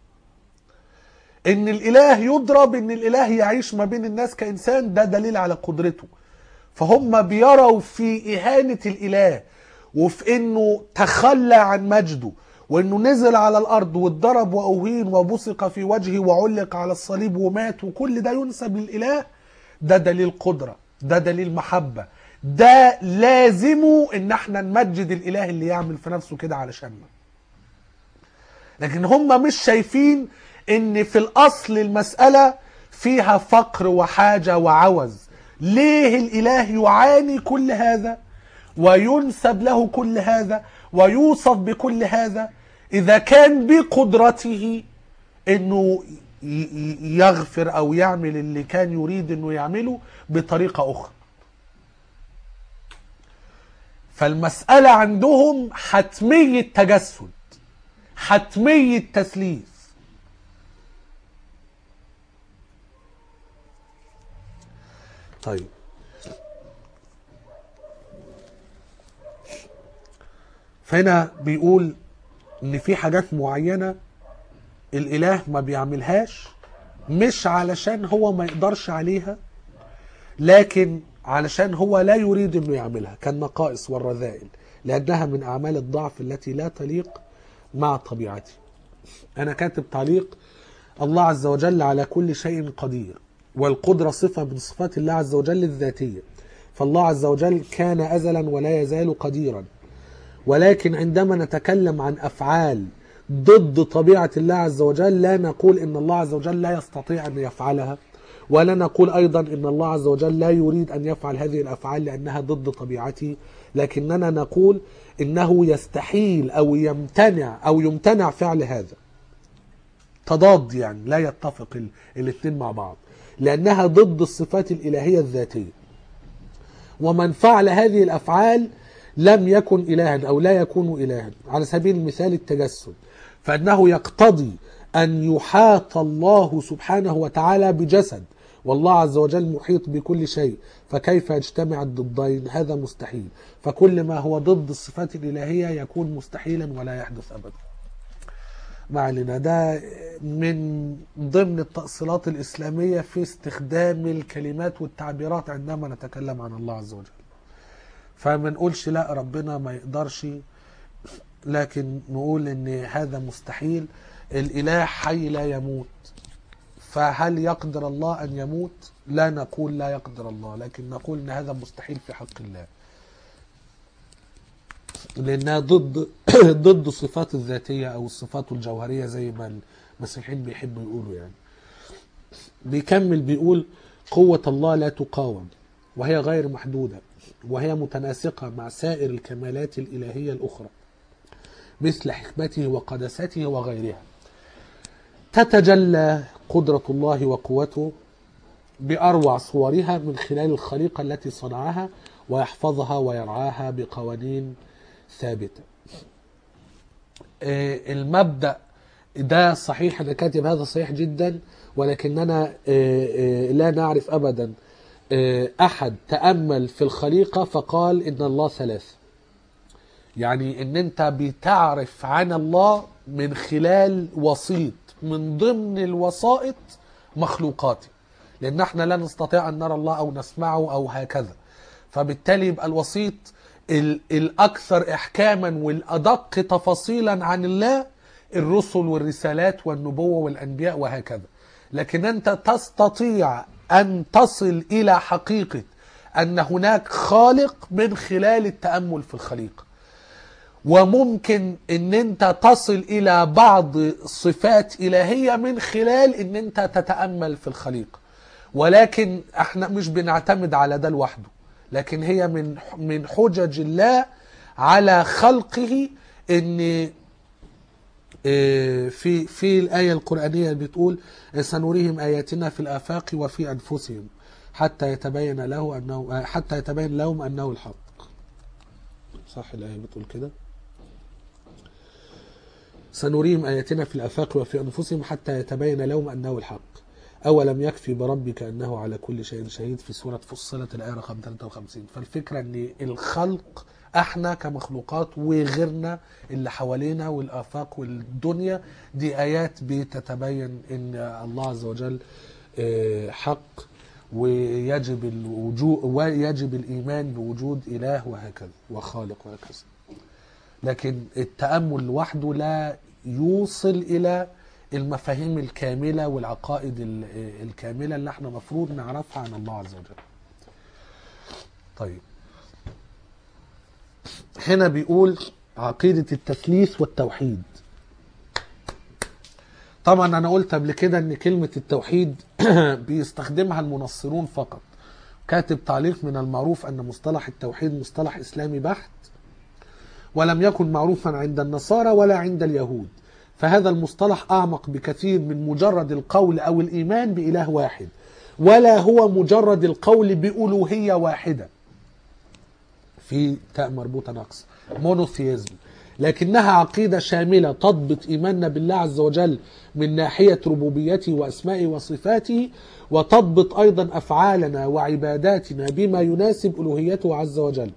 ان الاله يضرب، ان الاله يعيش ما بين الناس كانسان، ده دليل على قدرته. فهم بيروا في اهانة الاله وفي انه تخلى عن مجده، وانه نزل على الارض واتضرب واهين وبصق في وجهه وعلق على الصليب ومات، وكل ده ينسب للاله. ده دليل قدرة، ده دليل محبة، ده لازمه ان احنا نمجد الاله اللي يعمل في نفسه كده علشاننا. لكن هم مش شايفين ان في الاصل المسألة فيها فقر وحاجة وعوز. ليه الاله يعاني كل هذا وينسب له كل هذا ويوصف بكل هذا، اذا كان بقدرته انه يغفر او يعمل اللي كان يريد انه يعمله بطريقة اخرى؟ فالمسألة عندهم حتمية تجسد، حتمية تثليث. طيب فهنا بيقول ان في حاجات معينة الاله ما بيعملهاش، مش علشان هو ما يقدرش عليها، لكن علشان هو لا يريد انه يعملها، كالنقائص والرذائل، لانها من اعمال الضعف التي لا تليق مع طبيعته. انا كاتب تعليق: الله عز وجل على كل شيء قدير، والقدرة صفة من صفات الله عز وجل الذاتية، فالله عز وجل كان ازلا ولا يزال قديرا. ولكن عندما نتكلم عن افعال ضد طبيعة الله عز وجل، لا نقول ان الله عز وجل لا يستطيع ان يفعلها، ولا نقول ايضا ان الله عز وجل لا يريد ان يفعل هذه الافعال لانها ضد طبيعته، لكننا نقول انه يستحيل او يمتنع فعل هذا. تضاد يعني، لا يتفق الاثنين مع بعض، لانها ضد الصفات الالهية الذاتية. ومن فعل هذه الافعال لم يكن إلها أو لا يكون إلها. على سبيل المثال التجسد، فإنه يقتضي أن يحاط الله سبحانه وتعالى بجسد، والله عز وجل محيط بكل شيء، فكيف يجتمع الضدين؟ هذا مستحيل. فكل ما هو ضد الصفات الإلهية يكون مستحيلا ولا يحدث أبدا. ما علينا، ده من ضمن التأصيلات الإسلامية في استخدام الكلمات والتعبيرات عندما نتكلم عن الله عز وجل. فما نقولش لا ربنا ما يقدرش، لكن نقول ان هذا مستحيل. الاله حي لا يموت، فهل يقدر الله ان يموت؟ لا نقول لا يقدر الله، لكن نقول ان هذا مستحيل في حق الله، لانها ضد الصفات الذاتية او الصفات الجوهرية زي ما المسيحيين بيحبوا يقولوا يعني. بيكمل بيقول: قوة الله لا تقاوم، وهي غير محدودة، وهي متناسقة مع سائر الكمالات الإلهية الأخرى مثل حكمته وقدسته وغيرها. تتجلى قدرة الله وقوته بأروع صورها من خلال الخليقة التي صنعها ويحفظها ويرعاها بقوانين ثابتة. المبدأ ده صحيح، أنا كاتب هذا صحيح جدا، ولكننا لا نعرف أبدا أحد تأمل في الخليقة فقال إن الله ثلاث. يعني إن أنت بتعرف عن الله من خلال وسيط من ضمن الوسائط مخلوقاته، لأن احنا لا نستطيع أن نرى الله أو نسمعه أو هكذا. فبالتالي يبقى الوسيط الأكثر إحكاما والأدق تفاصيلا عن الله الرسل والرسالات والنبوة والأنبياء وهكذا. لكن أنت تستطيع أن تصل إلى حقيقة أن هناك خالق من خلال التأمل في الخليقة. وممكن أن أنت تصل إلى بعض صفات إلهية من خلال أن أنت تتأمل في الخليقة. ولكن احنا مش بنعتمد على ده لوحده، لكن هي من حجج الله على خلقه. ان في الآية القرآنية بتقول سنريهم آياتنا في الآفاق وفي أنفسهم حتى يتبين لهم أنه الحق. صح الآية بتقول كده؟ سنريهم آياتنا في الآفاق وفي أنفسهم حتى يتبين لهم أنه الحق أولم يكفي بربك أنه على كل شيء شهيد، في سورة فصلت الآية رقم 53. فالفكرة أن الخلق احنا كمخلوقات وغيرنا اللي حوالينا والآفاق والدنيا دي آيات بتتبين أن الله عز وجل حق، ويجب الإيمان بوجود إله وهكذا وخالق وهكذا. لكن التأمل لوحده لا يوصل إلى المفاهيم الكاملة والعقائد الكاملة اللي احنا مفروض نعرفها عن الله عز وجل. طيب هنا بيقول عقيدة التثليث والتوحيد. طبعا انا قلت قبل كده ان كلمة التوحيد بيستخدمها المنصرون فقط. كاتب تعليق: من المعروف ان مصطلح التوحيد مصطلح اسلامي بحت، ولم يكن معروفا عند النصارى ولا عند اليهود، فهذا المصطلح أعمق بكثير من مجرد القول أو الإيمان بإله واحد، ولا هو مجرد القول بألوهية واحدة في تاء مربوطة نقص مونوثيزم، لكنها عقيدة شاملة تضبط إيماننا بالله عز وجل من ناحية ربوبيته وأسمائه وصفاته، وتضبط أيضا أفعالنا وعباداتنا بما يناسب ألوهيته عز وجل.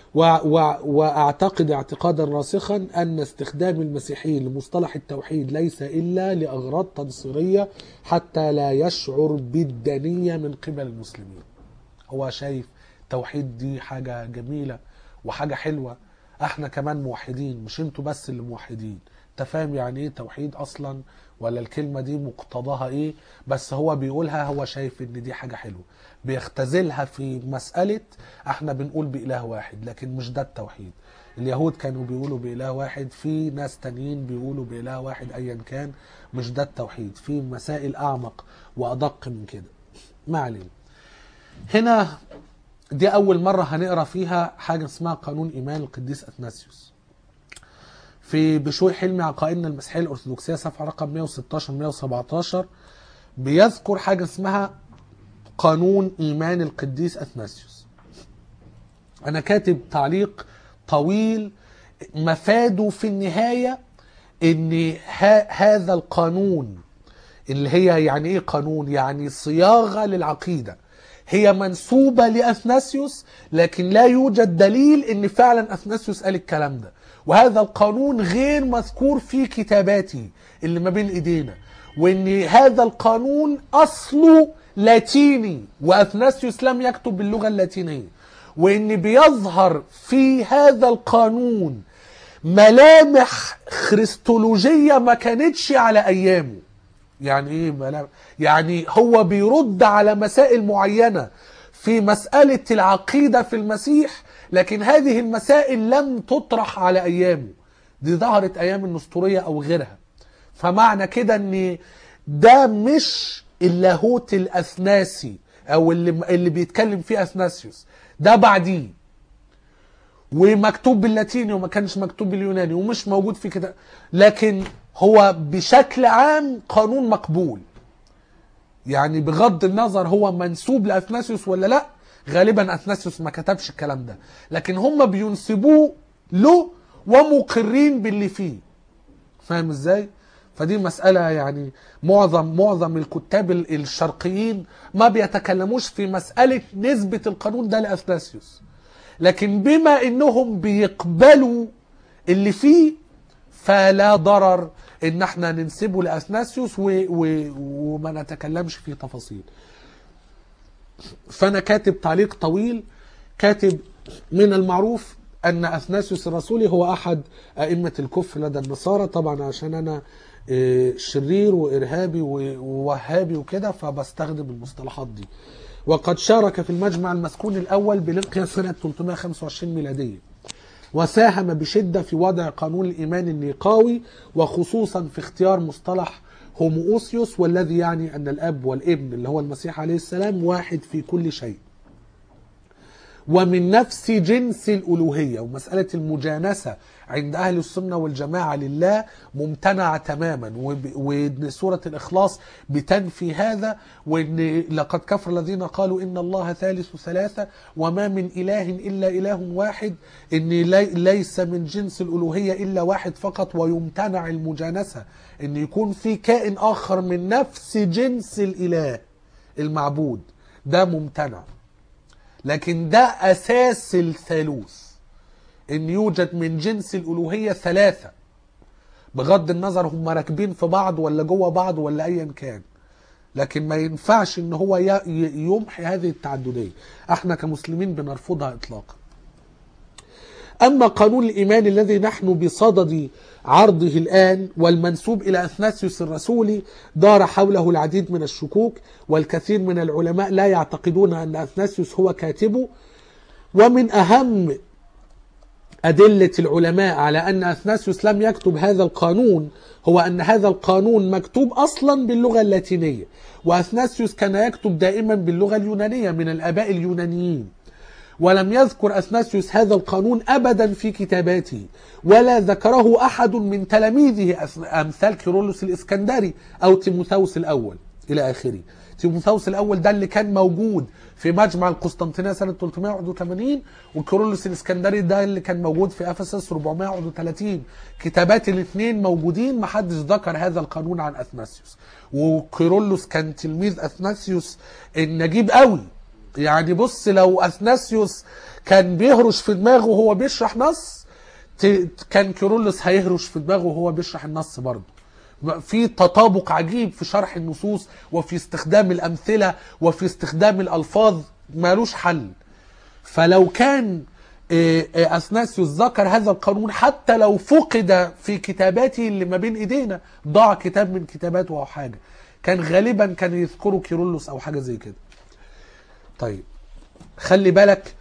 وأعتقد اعتقادا راسخا أن استخدام المسيحيين لمصطلح التوحيد ليس إلا لأغراض تنصيرية حتى لا يشعر بالدنية من قبل المسلمين. هو شايف توحيد دي حاجة جميلة وحاجة حلوة، احنا كمان موحدين، مش انتوا بس اللي موحدين. انت فاهم يعني ايه توحيد اصلا، ولا الكلمة دي مقتضاها ايه؟ بس هو بيقولها، هو شايف ان دي حاجة حلوة، بيختزلها في مسألة احنا بنقول بإله واحد، لكن مش ده التوحيد. اليهود كانوا بيقولوا بإله واحد، في ناس تانيين بيقولوا بإله واحد، ايا كان مش ده التوحيد، في مسائل اعمق وادق من كده. ما علينا. هنا دي اول مرة هنقرأ فيها حاجة اسمها قانون ايمان القديس اثناسيوس في بشوي حلمي عقائدنا المسيحية الارثوذكسية صفحة رقم 116-117. بيذكر حاجة اسمها قانون ايمان القديس اثناسيوس. انا كاتب تعليق طويل مفاده في النهاية ان هذا القانون اللي هي يعني ايه قانون، يعني صياغة للعقيدة، هي منسوبة لأثناسيوس، لكن لا يوجد دليل ان فعلا أثناسيوس قال الكلام ده. وهذا القانون غير مذكور في كتاباته اللي ما بين ايدينا، وان هذا القانون اصله لاتيني وأثناسيوس لم يكتب باللغة اللاتينية، وان بيظهر في هذا القانون ملامح خريستولوجية ما كانتش على ايامه. يعني ايه ملامح؟ يعني هو بيرد على مسائل معينة في مسألة العقيدة في المسيح، لكن هذه المسائل لم تطرح على ايامه، دي ظهرت ايام النسطورية او غيرها. فمعنى كده ان ده مش اللاهوت الاثناسي او اللي بيتكلم فيه اثناسيوس، ده بعديه، ومكتوب باللاتيني وما كانش مكتوب باليوناني ومش موجود في كده، لكن هو بشكل عام قانون مقبول. يعني بغض النظر هو منسوب لأثناسيوس ولا لا، غالبا أثناسيوس ما كتبش الكلام ده، لكن هم بينسبوه له ومقرين باللي فيه. فاهم ازاي؟ فدي مسألة يعني معظم الكتاب الشرقيين ما بيتكلموش في مسألة نسبة القانون ده لأثناسيوس، لكن بما انهم بيقبلوا اللي فيه فلا ضرر ان احنا ننسبه لأثناسيوس وما نتكلمش فيه تفاصيل. فانا كاتب تعليق طويل، كاتب: من المعروف أن أثناسيوس الرسولي هو أحد أئمة الكفر لدى النصارى. طبعا عشان أنا شرير وإرهابي ووهابي وكده فبستخدم المصطلحات دي. وقد شارك في المجمع المسكون الأول بنقيا سنة 325 ميلادية، وساهم بشدة في وضع قانون الإيمان النيقاوي، وخصوصا في اختيار مصطلح هومووسيوس، والذي يعني أن الأب والابن اللي هو المسيح عليه السلام واحد في كل شيء ومن نفس جنس الألوهية. ومسألة المجانسة عند أهل السنة والجماعة لله ممتنعة تماما، وإن سورة الإخلاص بتنفي هذا، وإن لقد كفر الذين قالوا إن الله ثالث ثلاثة وما من إله إلا إله واحد، إن ليس من جنس الألوهية إلا واحد فقط، ويمتنع المجانسة إن يكون في كائن آخر من نفس جنس الإله المعبود، ده ممتنع. لكن ده أساس الثالوث، إن يوجد من جنس الألوهية ثلاثة، بغض النظر هم راكبين في بعض ولا جوه بعض ولا أيا كان، لكن ما ينفعش إن هو يمحي هذه التعددية. احنا كمسلمين بنرفضها إطلاقا. أما قانون الإيمان الذي نحن بصدد عرضه الآن والمنسوب إلى أثناسيوس الرسولي، دار حوله العديد من الشكوك، والكثير من العلماء لا يعتقدون أن أثناسيوس هو كاتبه. ومن أهم أدلة العلماء على أن أثناسيوس لم يكتب هذا القانون هو أن هذا القانون مكتوب أصلا باللغة اللاتينية، وأثناسيوس كان يكتب دائما باللغة اليونانية من الآباء اليونانيين، ولم يذكر أثناسيوس هذا القانون أبدا في كتاباته، ولا ذكره أحد من تلاميذه أمثال كيرلس الإسكندري أو تيموثاوس الأول إلى آخره. تيموثاوس الأول ده اللي كان موجود في مجمع القسطنطينية سنة 381، وكيرلس الإسكندري ده اللي كان موجود في أفسس 431. كتابات الاثنين موجودين، محدش ذكر هذا القانون عن أثناسيوس. وكيرلس كان تلميذ أثناسيوس النجيب قوي، يعني بص لو أثناسيوس كان بيهرش في دماغه وهو بيشرح نص، كان كيرلس هيهرش في دماغه وهو بيشرح النص برضه. في تطابق عجيب في شرح النصوص وفي استخدام الأمثلة وفي استخدام الألفاظ مالوش حل. فلو كان أثناسيوس ذكر هذا القانون حتى لو فقد في كتاباته اللي ما بين إيدينا، ضاع كتاب من كتاباته أو حاجة، كان غالبا كان يذكره كيرلس أو حاجة زي كده. طيب خلي بالك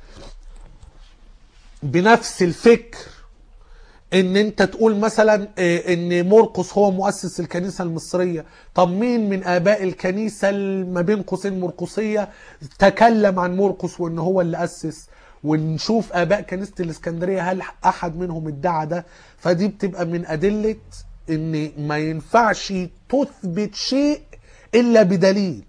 بنفس الفكر ان انت تقول مثلا ان مرقس هو مؤسس الكنيسة المصرية. طب مين من اباء الكنيسة ما بين قوسين مرقسية تكلم عن مرقس وان هو اللي اسس؟ ونشوف اباء كنيسة الاسكندرية هل احد منهم ادعى ده؟ فدي بتبقى من ادلة ان ما ينفعش تثبت شيء الا بدليل،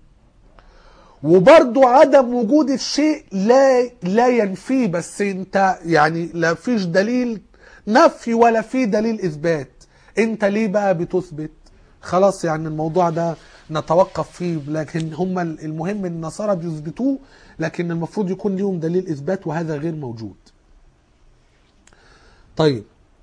وبرضو عدم وجود الشيء لا ينفيه، بس انت يعني لا فيش دليل نفي ولا في دليل اثبات، انت ليه بقى بتثبت؟ خلاص يعني الموضوع ده نتوقف فيه. لكن هم المهم ان النصارى بيثبتوه، لكن المفروض يكون ليهم دليل اثبات، وهذا غير موجود. طيب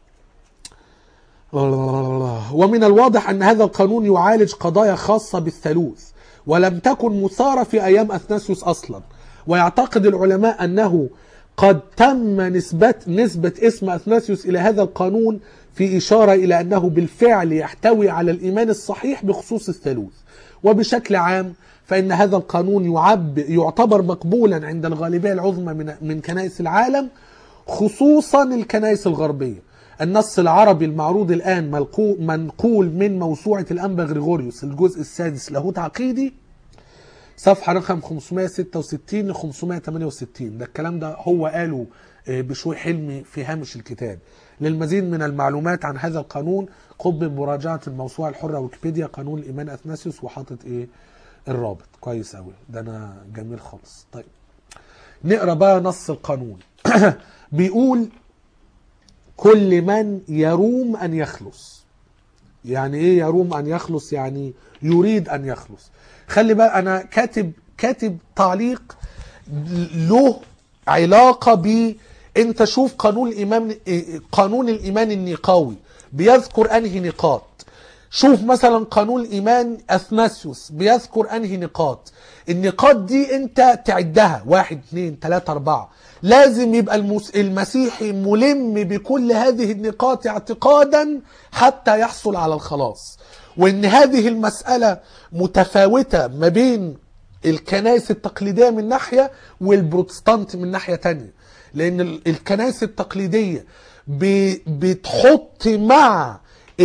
ومن الواضح ان هذا القانون يعالج قضايا خاصة بالثالوث، ولم تكن مثارة في أيام أثناسيوس أصلا. ويعتقد العلماء أنه قد تم نسبة اسم أثناسيوس إلى هذا القانون في إشارة إلى أنه بالفعل يحتوي على الإيمان الصحيح بخصوص الثالوث. وبشكل عام فإن هذا القانون يعتبر مقبولا عند الغالبية العظمى من كنائس العالم، خصوصا الكنائس الغربية. النص العربي المعروض الآن منقول من موسوعة الأنبا غريغوريوس الجزء السادس لاهوت عقيدي، صفحة رقم 566 ل 568. ده الكلام ده هو قاله بشوي حلمي في هامش الكتاب. للمزيد من المعلومات عن هذا القانون قم بمراجعة الموسوعة الحرة ويكيبيديا قانون الإيمان أثناسيوس، وحاطط الرابط كويس أوي، ده أنا جميل خالص. طيب نقرأ بقى نص القانون. بيقول كل من يروم أن يخلص. يعني ايه يروم أن يخلص؟ يعني يريد أن يخلص. خلي بقى أنا كاتب تعليق له علاقة ب انت شوف قانون الإيمان النيقاوي بيذكر أنهي نقاط. شوف مثلا قانون الإيمان أثناسيوس بيذكر أنهي نقاط. النقاط دي أنت تعدها 1 2 3 4. لازم يبقى المسيحي ملم بكل هذه النقاط اعتقادا حتى يحصل على الخلاص. وإن هذه المسألة متفاوتة ما بين الكنائس التقليدية من ناحية والبروتستانت من ناحية تانية. لأن الكنائس التقليدية بتحط مع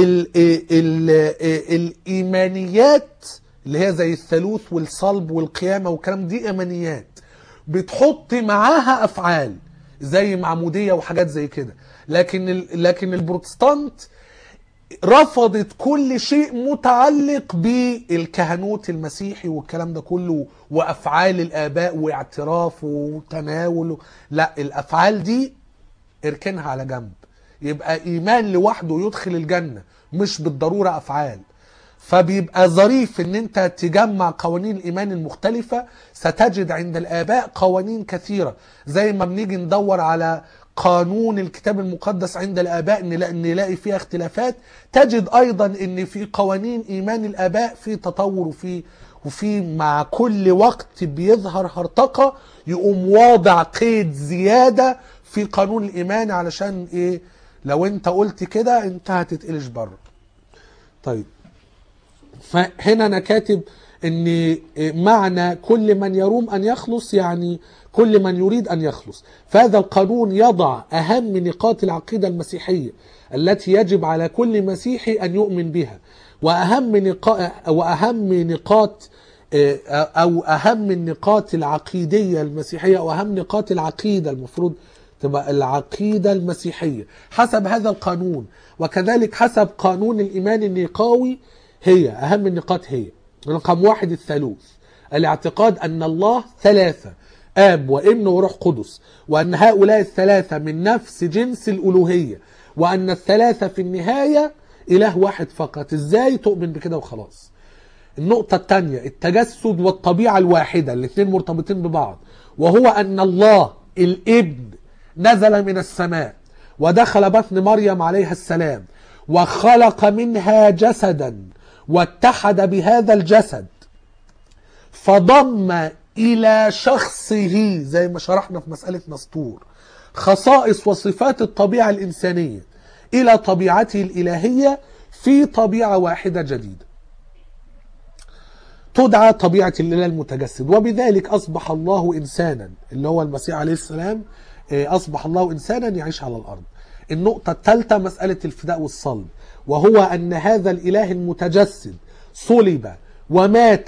الإيمانيات اللي هي زي الثالوث والصلب والقيامة والكلام دي إيمانيات، بتحط معاها أفعال زي معمودية وحاجات زي كده. لكن البروتستانت رفضت كل شيء متعلق بالكهنوت المسيحي والكلام ده كله وأفعال الآباء واعتراف وتناول. لا، الأفعال دي اركنها على جنب. يبقى إيمان لوحده يدخل الجنة، مش بالضرورة أفعال. فبيبقى ظريف ان انت تجمع قوانين الايمان المختلفة. ستجد عند الآباء قوانين كثيرة، زي ما بنيجي ندور على قانون الكتاب المقدس عند الآباء نلاقي فيها اختلافات. تجد أيضا ان في قوانين إيمان الآباء في تطور وفي مع كل وقت بيظهر هرطقة، يقوم واضع قيد زيادة في قانون الإيمان علشان ايه؟ لو انت قلت كده انت هتتقلش بره. طيب، فهنا انا كاتب ان معنى كل من يروم ان يخلص يعني كل من يريد ان يخلص. فهذا القانون يضع اهم نقاط العقيدة المسيحية التي يجب على كل مسيحي ان يؤمن بها، واهم النقاط العقيدية المسيحية، واهم نقاط العقيدة المفروض تبقى العقيدة المسيحية حسب هذا القانون. وكذلك حسب قانون الإيمان النيقاوي هي أهم النقاط. هي رقم 1 الثالوث، الاعتقاد أن الله ثلاثة، آب وابن وروح قدس، وأن هؤلاء الثلاثة من نفس جنس الألوهية، وأن الثلاثة في النهاية إله واحد فقط. إزاي تؤمن بكده وخلاص. النقطة الثانية التجسد والطبيعة الواحدة، الاثنين مرتبطين ببعض، وهو أن الله الابن نزل من السماء ودخل بطن مريم عليها السلام وخلق منها جسدا واتحد بهذا الجسد، فضم إلى شخصه زي ما شرحنا في مسألة نسطور خصائص وصفات الطبيعة الإنسانية إلى طبيعته الإلهية في طبيعة واحدة جديدة تدعى طبيعة الإله المتجسد. وبذلك أصبح الله إنسانا، اللي هو المسيح عليه السلام أصبح الله إنسانا يعيش على الأرض. النقطة الثالثة مسألة الفداء والصلب، وهو أن هذا الإله المتجسد صلب ومات.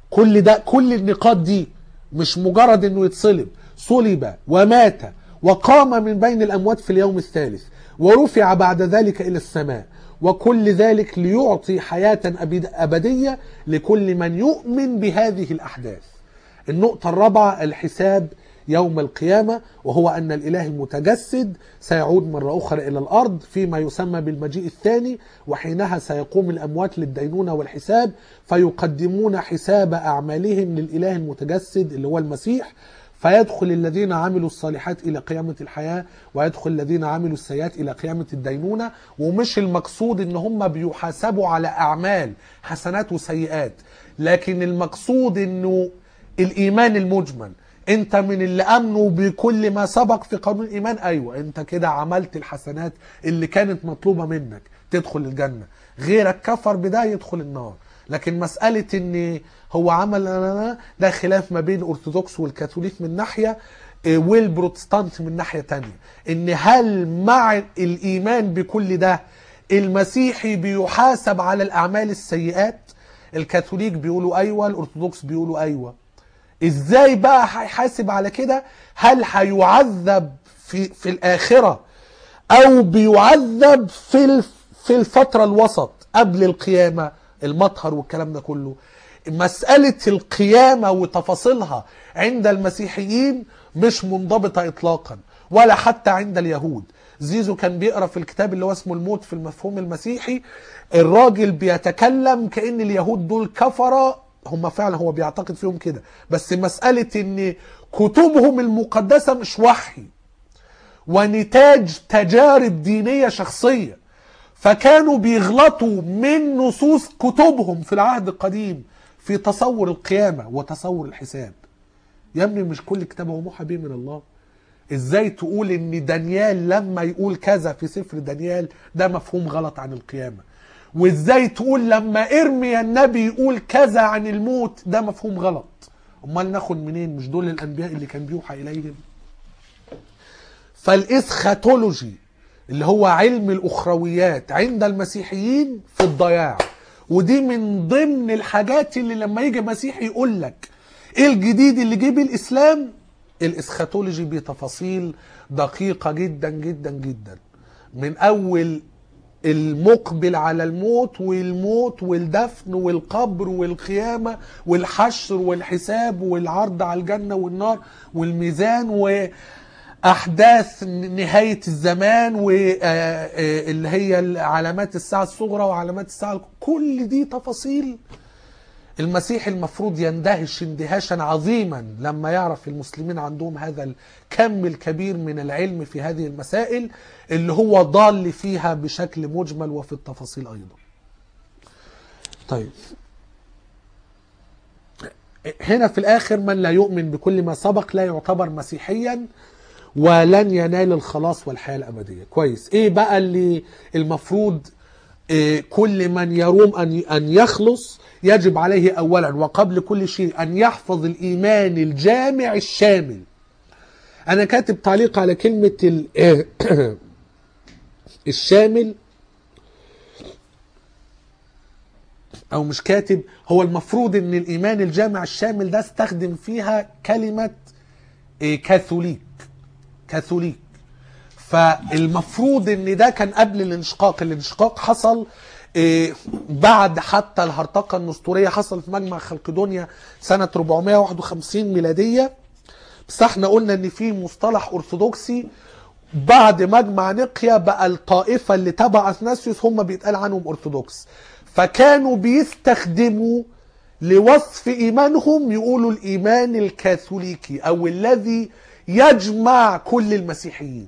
كل النقاط دي مش مجرد أنه يتصلب، صلب ومات وقام من بين الأموات في اليوم الثالث ورفع بعد ذلك إلى السماء، وكل ذلك ليعطي حياة أبدية لكل من يؤمن بهذه الأحداث. النقطة الرابعة الحساب يوم القيامة، وهو أن الإله المتجسد سيعود مرة أخرى إلى الأرض فيما يسمى بالمجيء الثاني، وحينها سيقوم الأموات للدينونة والحساب، فيقدمون حساب أعمالهم للإله المتجسد اللي هو المسيح، فيدخل الذين عملوا الصالحات إلى قيامة الحياة، ويدخل الذين عملوا السيئات إلى قيامة الدينونة. ومش المقصود إن هم بيحاسبوا على أعمال حسنات وسيئات، لكن المقصود إنه الإيمان المجمل. انت من اللي امنوا بكل ما سبق في قانون الايمان، ايوه انت كده عملت الحسنات اللي كانت مطلوبة منك تدخل الجنة، غيرك كفر بده يدخل النار. لكن مسألة ان هو عمل ده خلاف ما بين الارثوذكس والكاثوليك من ناحية والبروتستانت من ناحية تانية. ان هل مع الايمان بكل ده المسيحي بيحاسب على الاعمال السيئات؟ الكاثوليك بيقولوا ايوه، الارثوذكس بيقولوا ايوه. ازاي بقى هيحاسب على كده؟ هل هيعذب في الآخرة او بيعذب في الفترة الوسط قبل القيامة، المطهر والكلام ده كله؟ مسألة القيامة وتفاصيلها عند المسيحيين مش منضبطة اطلاقا، ولا حتى عند اليهود. زيزو كان بيقرأ في الكتاب اللي هو اسمه الموت في المفهوم المسيحي، الراجل بيتكلم كأن اليهود دول كفرة. هم فعلا هو بيعتقد فيهم كده، بس مسألة ان كتبهم المقدسة مش وحي ونتاج تجارب دينية شخصية، فكانوا بيغلطوا من نصوص كتبهم في العهد القديم في تصور القيامة وتصور الحساب. يا ابني مش كل كتاب هو موحى به من الله. ازاي تقول ان دانيال لما يقول كذا في سفر دانيال ده مفهوم غلط عن القيامة؟ وازاي تقول لما ارميا النبي يقول كذا عن الموت ده مفهوم غلط؟ امال ناخد منين؟ مش دول الانبياء اللي كان بيوحى اليهم؟ فالاسخاتولوجي اللي هو علم الاخرويات عند المسيحيين في الضياع. ودي من ضمن الحاجات اللي لما يجي مسيحي يقول لك ايه الجديد اللي جه الاسلام، الاسخاتولوجي بتفاصيل دقيقة جدا جدا جدا، من اول المقبل على الموت والموت والدفن والقبر والقيامة والحشر والحساب والعرض على الجنة والنار والميزان وأحداث نهاية الزمان واللي هي علامات الساعة الصغرى وعلامات الساعة. كل دي تفاصيل المسيح المفروض يندهش اندهاشا عظيما لما يعرف المسلمين عندهم هذا الكم الكبير من العلم في هذه المسائل اللي هو ضال فيها بشكل مجمل وفي التفاصيل أيضا. طيب هنا في الآخر من لا يؤمن بكل ما سبق لا يعتبر مسيحيا ولن ينال الخلاص والحياة الأبدية. كويس. ايه بقى اللي المفروض كل من يروم أن يخلص يجب عليه أولا وقبل كل شيء أن يحفظ الإيمان الجامع الشامل. أنا كاتب تعليق على كلمة الشامل، أو مش كاتب، هو المفروض أن الإيمان الجامع الشامل ده استخدم فيها كلمة كاثوليك. فالمفروض ان ده كان قبل الانشقاق. الانشقاق حصل بعد حتى الهرطقة النسطورية، حصل في مجمع خلقدونيا سنة 451 ميلادية. بس احنا قلنا ان في مصطلح ارثوذكسي بعد مجمع نقيا بقى الطائفة اللي تبع اثناسيوس هم بيتقال عنهم ارثوذكس، فكانوا بيستخدموا لوصف ايمانهم يقولوا الايمان الكاثوليكي او الذي يجمع كل المسيحيين.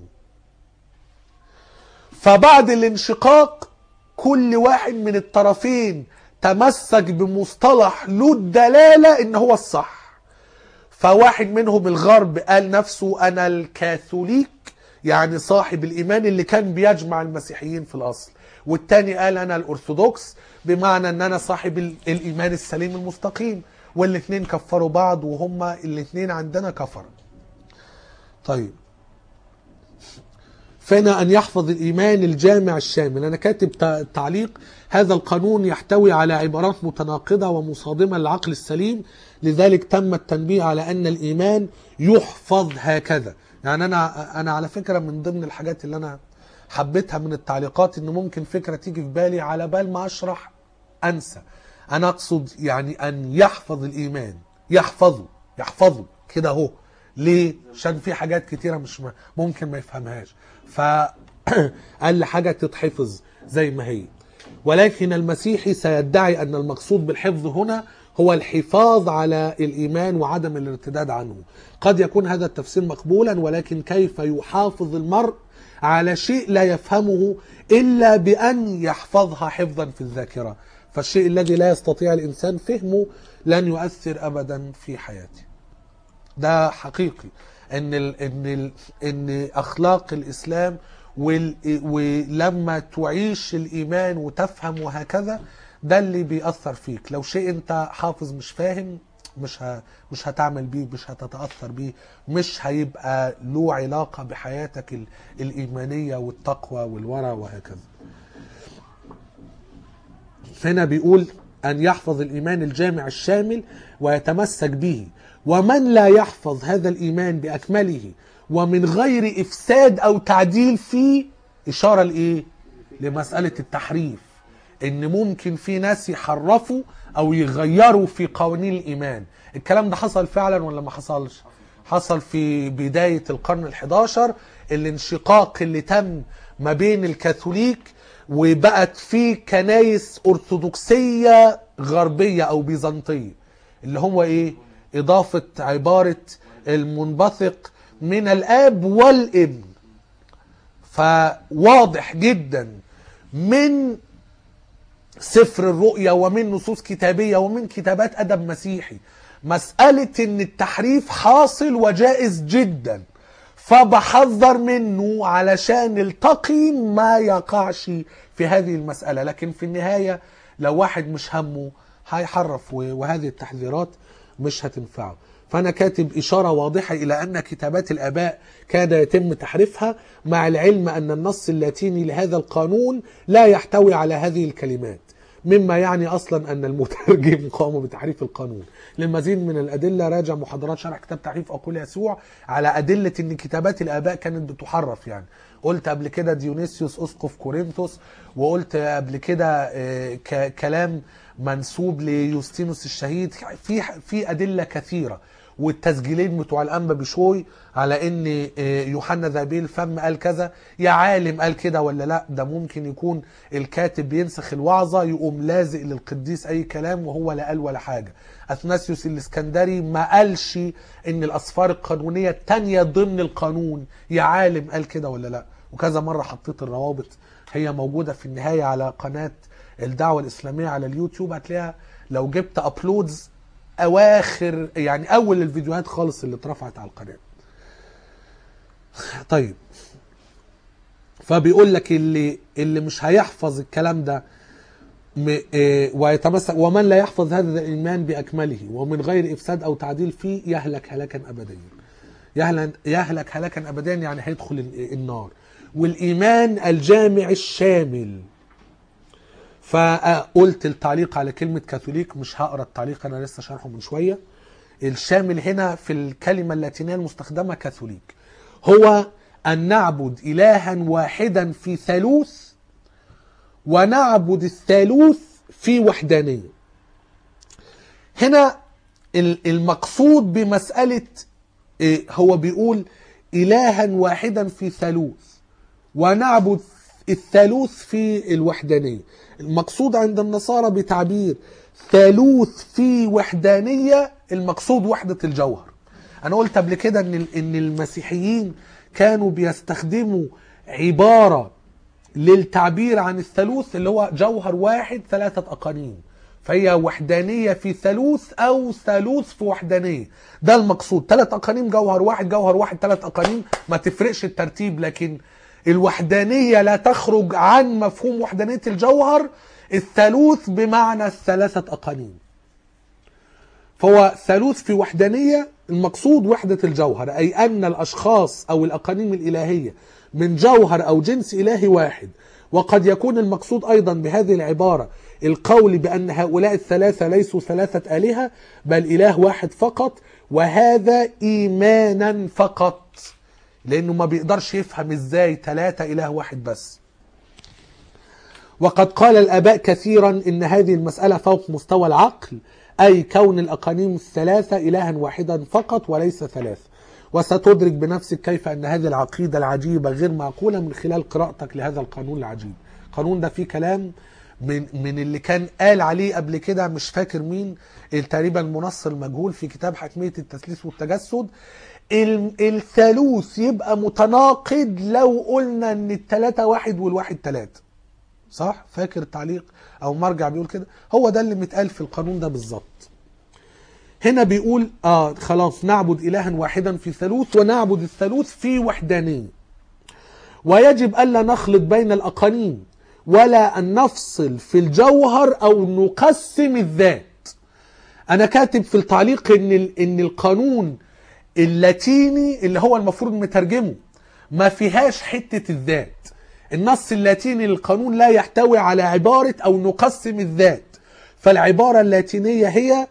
فبعد الانشقاق كل واحد من الطرفين تمسك بمصطلح له الدلالة ان هو الصح. فواحد منهم الغرب قال نفسه انا الكاثوليك، يعني صاحب الايمان اللي كان بيجمع المسيحيين في الاصل، والتاني قال انا الارثوذكس بمعنى ان انا صاحب الايمان السليم المستقيم، والاثنين كفروا بعض وهما الاثنين عندنا كفر. طيب فهنا أن يحفظ الإيمان الجامع الشامل. أنا كاتب تعليق: هذا القانون يحتوي على عبارات متناقضة ومصادمة للعقل السليم، لذلك تم التنبيه على أن الإيمان يحفظ هكذا. يعني أنا على فكرة من ضمن الحاجات اللي أنا حبيتها من التعليقات إن ممكن فكرة تيجي في بالي على بال ما أشرح أنسى. أنا أقصد يعني أن يحفظ الإيمان، يحفظه كده هو. ليه؟ عشان في حاجات كتيرة مش ممكن ما يفهمهاش، فقال حاجة تتحفظ زي ما هي. ولكن المسيحي سيدعي أن المقصود بالحفظ هنا هو الحفاظ على الإيمان وعدم الارتداد عنه. قد يكون هذا التفسير مقبولا، ولكن كيف يحافظ المرء على شيء لا يفهمه إلا بأن يحفظها حفظا في الذاكرة؟ فالشيء الذي لا يستطيع الإنسان فهمه لن يؤثر أبدا في حياته. ده حقيقي ان اخلاق الاسلام ولما تعيش الايمان وتفهم وهكذا ده اللي بيأثر فيك. لو شيء انت حافظ مش فاهم مش هتعمل بيه، مش هتتأثر بيه، مش هيبقى له علاقة بحياتك الإيمانية والتقوى والورع وهكذا. هنا بيقول أن يحفظ الإيمان الجامع الشامل ويتمسك به، ومن لا يحفظ هذا الإيمان بأكمله ومن غير إفساد أو تعديل فيه، إشارة لإيه؟ لمسألة التحريف، إن ممكن في ناس يحرفوا أو يغيروا في قوانين الإيمان. الكلام ده حصل فعلا ولا ما حصلش؟ حصل في بداية القرن ال11 الانشقاق اللي تم ما بين الكاثوليك وبقت في كنايس أرثوذكسية غربية أو بيزنطية، اللي هو إيه؟ إضافة عبارة المنبثق من الآب والابن. فواضح جدا من سفر الرؤيا ومن نصوص كتابية ومن كتابات أدب مسيحي مسألة ان التحريف حاصل وجائز جدا، فبحذر منه علشان التقي ما يقعش في هذه المسألة. لكن في النهاية لو واحد مش همه هيحرف، وهذه التحذيرات مش هتنفعه. فأنا كاتب إشارة واضحة إلى أن كتابات الآباء كاد يتم تحريفها، مع العلم أن النص اللاتيني لهذا القانون لا يحتوي على هذه الكلمات، مما يعني أصلا أن المترجم قام بتحريف القانون. للمزيد من الأدلة راجع محاضرات شرح كتاب تحريف أقول يسوع على أدلة أن كتابات الآباء كانت بتحرف. يعني قلت قبل كده ديونيسيوس أسقف كورنثوس، وقلت قبل كده كلام منسوب ليوستينوس الشهيد. في أدلة كثيرة، والتسجيلين بتوع الأنبا بشوي على ان يوحنا ذهبي الفم قال كذا. يا عالم قال كده ولا لا؟ ده ممكن يكون الكاتب بينسخ الوعظة يقوم لازق للقديس اي كلام وهو لا قال ولا حاجة. اثناسيوس الاسكندري ما قالش ان الاسفار القانونية التانية ضمن القانون. يا عالم قال كده ولا لا؟ وكذا مرة حطيت الروابط، هي موجودة في النهاية على قناة الدعوة الإسلامية على اليوتيوب، هتلاقيها لو جبت أبلودز اواخر يعني اول الفيديوهات خالص اللي اترفعت على القناه. طيب، فبيقول لك اللي مش هيحفظ الكلام ده ويتمسك، ومن لا يحفظ هذا الايمان باكمله ومن غير افساد او تعديل فيه يهلك هلاكا ابديا. يهلك هلاكا ابديا يعني هيدخل النار. والايمان الجامع الشامل، فقلت التعليق على كلمة كاثوليك، مش هقرأ التعليق أنا لسه شارحه من شوية. الشامل هنا في الكلمة اللاتينية المستخدمة كاثوليك هو أن نعبد إلها واحدا في ثالوث، ونعبد الثالوث في وحدانية. هنا المقصود بمسألة هو بيقول إلها واحدا في ثالوث ونعبد الثالوث في الوحدانية. المقصود عند النصارى بتعبير ثالوث في وحدانية المقصود وحدة الجوهر. أنا قلت قبل كده إن المسيحيين كانوا بيستخدموا عبارة للتعبير عن الثالوث اللي هو جوهر واحد ثلاثة أقانيم، فهي وحدانية في ثالوث أو ثالوث في وحدانية. ده المقصود، ثلاث أقانيم جوهر واحد، جوهر واحد ثلاث أقانيم، ما تفرقش الترتيب. لكن الوحدانية لا تخرج عن مفهوم وحدانية الجوهر. الثالوث بمعنى الثلاثة أقانيم، فهو ثالوث في وحدانية المقصود وحدة الجوهر، أي أن الأشخاص أو الأقانيم الإلهية من جوهر أو جنس إلهي واحد. وقد يكون المقصود أيضا بهذه العبارة القول بأن هؤلاء الثلاثة ليسوا ثلاثة آلهة بل إله واحد فقط، وهذا إيمانا فقط، لأنه ما بيقدرش يفهم إزاي ثلاثة إله واحد بس. وقد قال الآباء كثيرا إن هذه المسألة فوق مستوى العقل، أي كون الأقانيم الثلاثة إلها واحدا فقط وليس ثلاثة. وستدرك بنفسك كيف أن هذه العقيدة العجيبة غير معقولة من خلال قراءتك لهذا القانون العجيب. القانون ده فيه كلام من اللي كان قال عليه قبل كده مش فاكر مين، تقريبا منصر المجهول في كتاب حتمية التثليث والتجسد. الثالوث يبقى متناقض لو قلنا ان الثلاثة واحد والواحد ثلاثة، صح؟ فاكر التعليق او مرجع بيقول كده؟ هو ده اللي متقال في القانون ده بالظبط. هنا بيقول خلاص نعبد إلها واحدا في ثالوث ونعبد الثالوث في وحدانية، ويجب ألا نخلط بين الأقانيم ولا أن نفصل في الجوهر أو نقسم الذات. أنا كاتب في التعليق إن القانون اللاتيني اللي هو المفروض مترجمه ما فيهاش حتة الذات. النص اللاتيني للقانون لا يحتوي على عبارة أو نقسم الذات، فالعبارة اللاتينية هي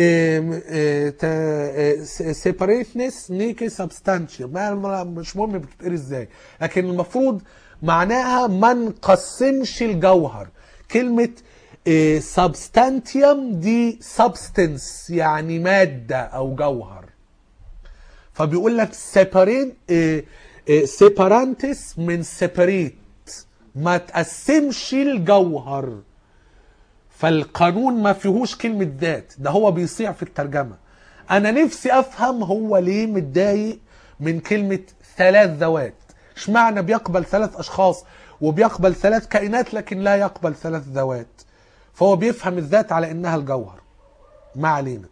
separateness نيكي substantia، مش مهم بتتقري ازاي، لكن المفروض معناها ما نقسمش الجوهر. كلمة substantium دي substance يعني مادة أو جوهر، فبيقول لك separantes من separate، ما تقسمش الجوهر. فالقانون ما فيهوش كلمة ذات، ده هو بيصيع في الترجمة. أنا نفسي أفهم هو ليه متضايق من كلمة ثلاث ذوات، اشمعنى بيقبل ثلاث أشخاص وبيقبل 3 كائنات لكن لا يقبل 3 ذوات، فهو بيفهم الذات على انها الجوهر. ما علينا.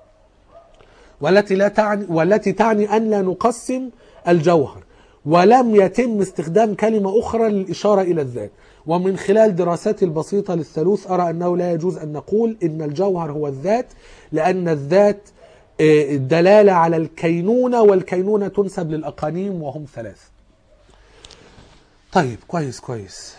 والتي تعني ان لا نقسم الجوهر، ولم يتم استخدام كلمة أخرى للإشارة إلى الذات. ومن خلال دراساتي البسيطة للثالوث أرى أنه لا يجوز أن نقول إن الجوهر هو الذات، لأن الذات دلالة على الكينونة، والكينونة تنسب للأقانيم وهم 3. طيب كويس.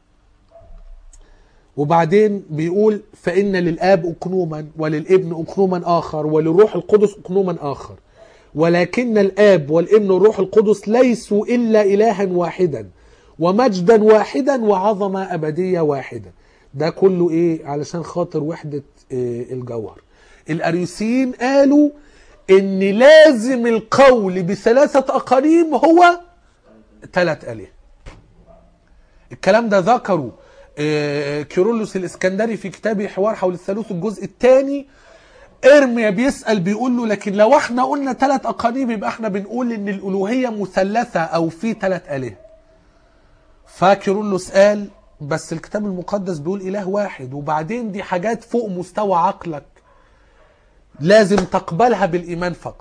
وبعدين بيقول فإن للآب أقنوما، وللابن أقنوما آخر، وللروح القدس أقنوما آخر، ولكن الآب والابن والروح القدس ليسوا إلا إلها واحدا ومجدا واحدا وعظمة أبدية واحدة. ده كله إيه؟ علشان خاطر وحدة الجوهر. الأريوسيين قالوا إن لازم القول ب3 أقانيم هو 3 آلهة. الكلام ده ذكره كيرلس الإسكندري في كتابه حوار حول الثالوث الجزء الثاني. ارميا بيسأل بيقول له لكن لو احنا قلنا 3 أقانيم يبقى احنا بنقول ان الألوهية مثلثة او في 3 آلهة. فكيرلس قال بس الكتاب المقدس بيقول إله واحد، وبعدين دي حاجات فوق مستوى عقلك لازم تقبلها بالإيمان فقط.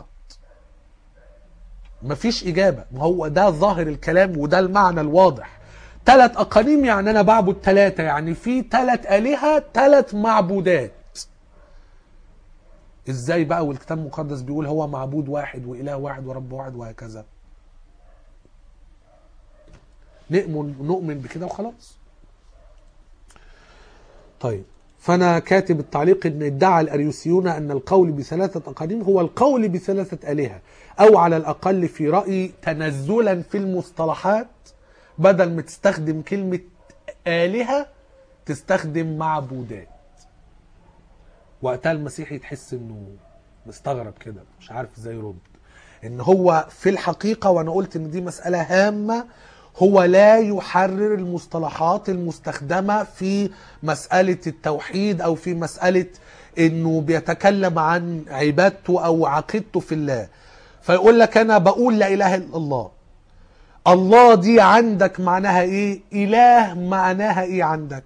مفيش إجابة. ما هو ده ظاهر الكلام وده المعنى الواضح. 3 أقانيم يعني أنا بعبد 3، يعني في 3 آلهة 3 معبودات. ازاي بقى والكتاب المقدس بيقول هو معبود واحد وإله واحد ورب واحد وهكذا؟ نؤمن بكده وخلاص. طيب فأنا كاتب التعليق ان ادعى الأريوسيون أن القول ب3 أقانيم هو القول ب3 آلهة، أو على الأقل في رأيي تنزلا في المصطلحات، بدل ما تستخدم كلمة آلهة تستخدم معبودات. وقتها المسيحي تحس انه مستغرب كده، مش عارف ازاي يرد. ان هو في الحقيقة، وانا قلت ان دي مسألة هامة، هو لا يحرر المصطلحات المستخدمة في مسألة التوحيد او في مسألة انه بيتكلم عن عبادته او عقيدته في الله. فيقول لك انا بقول لا اله الا الله. الله دي عندك معناها ايه؟ اله معناها ايه عندك؟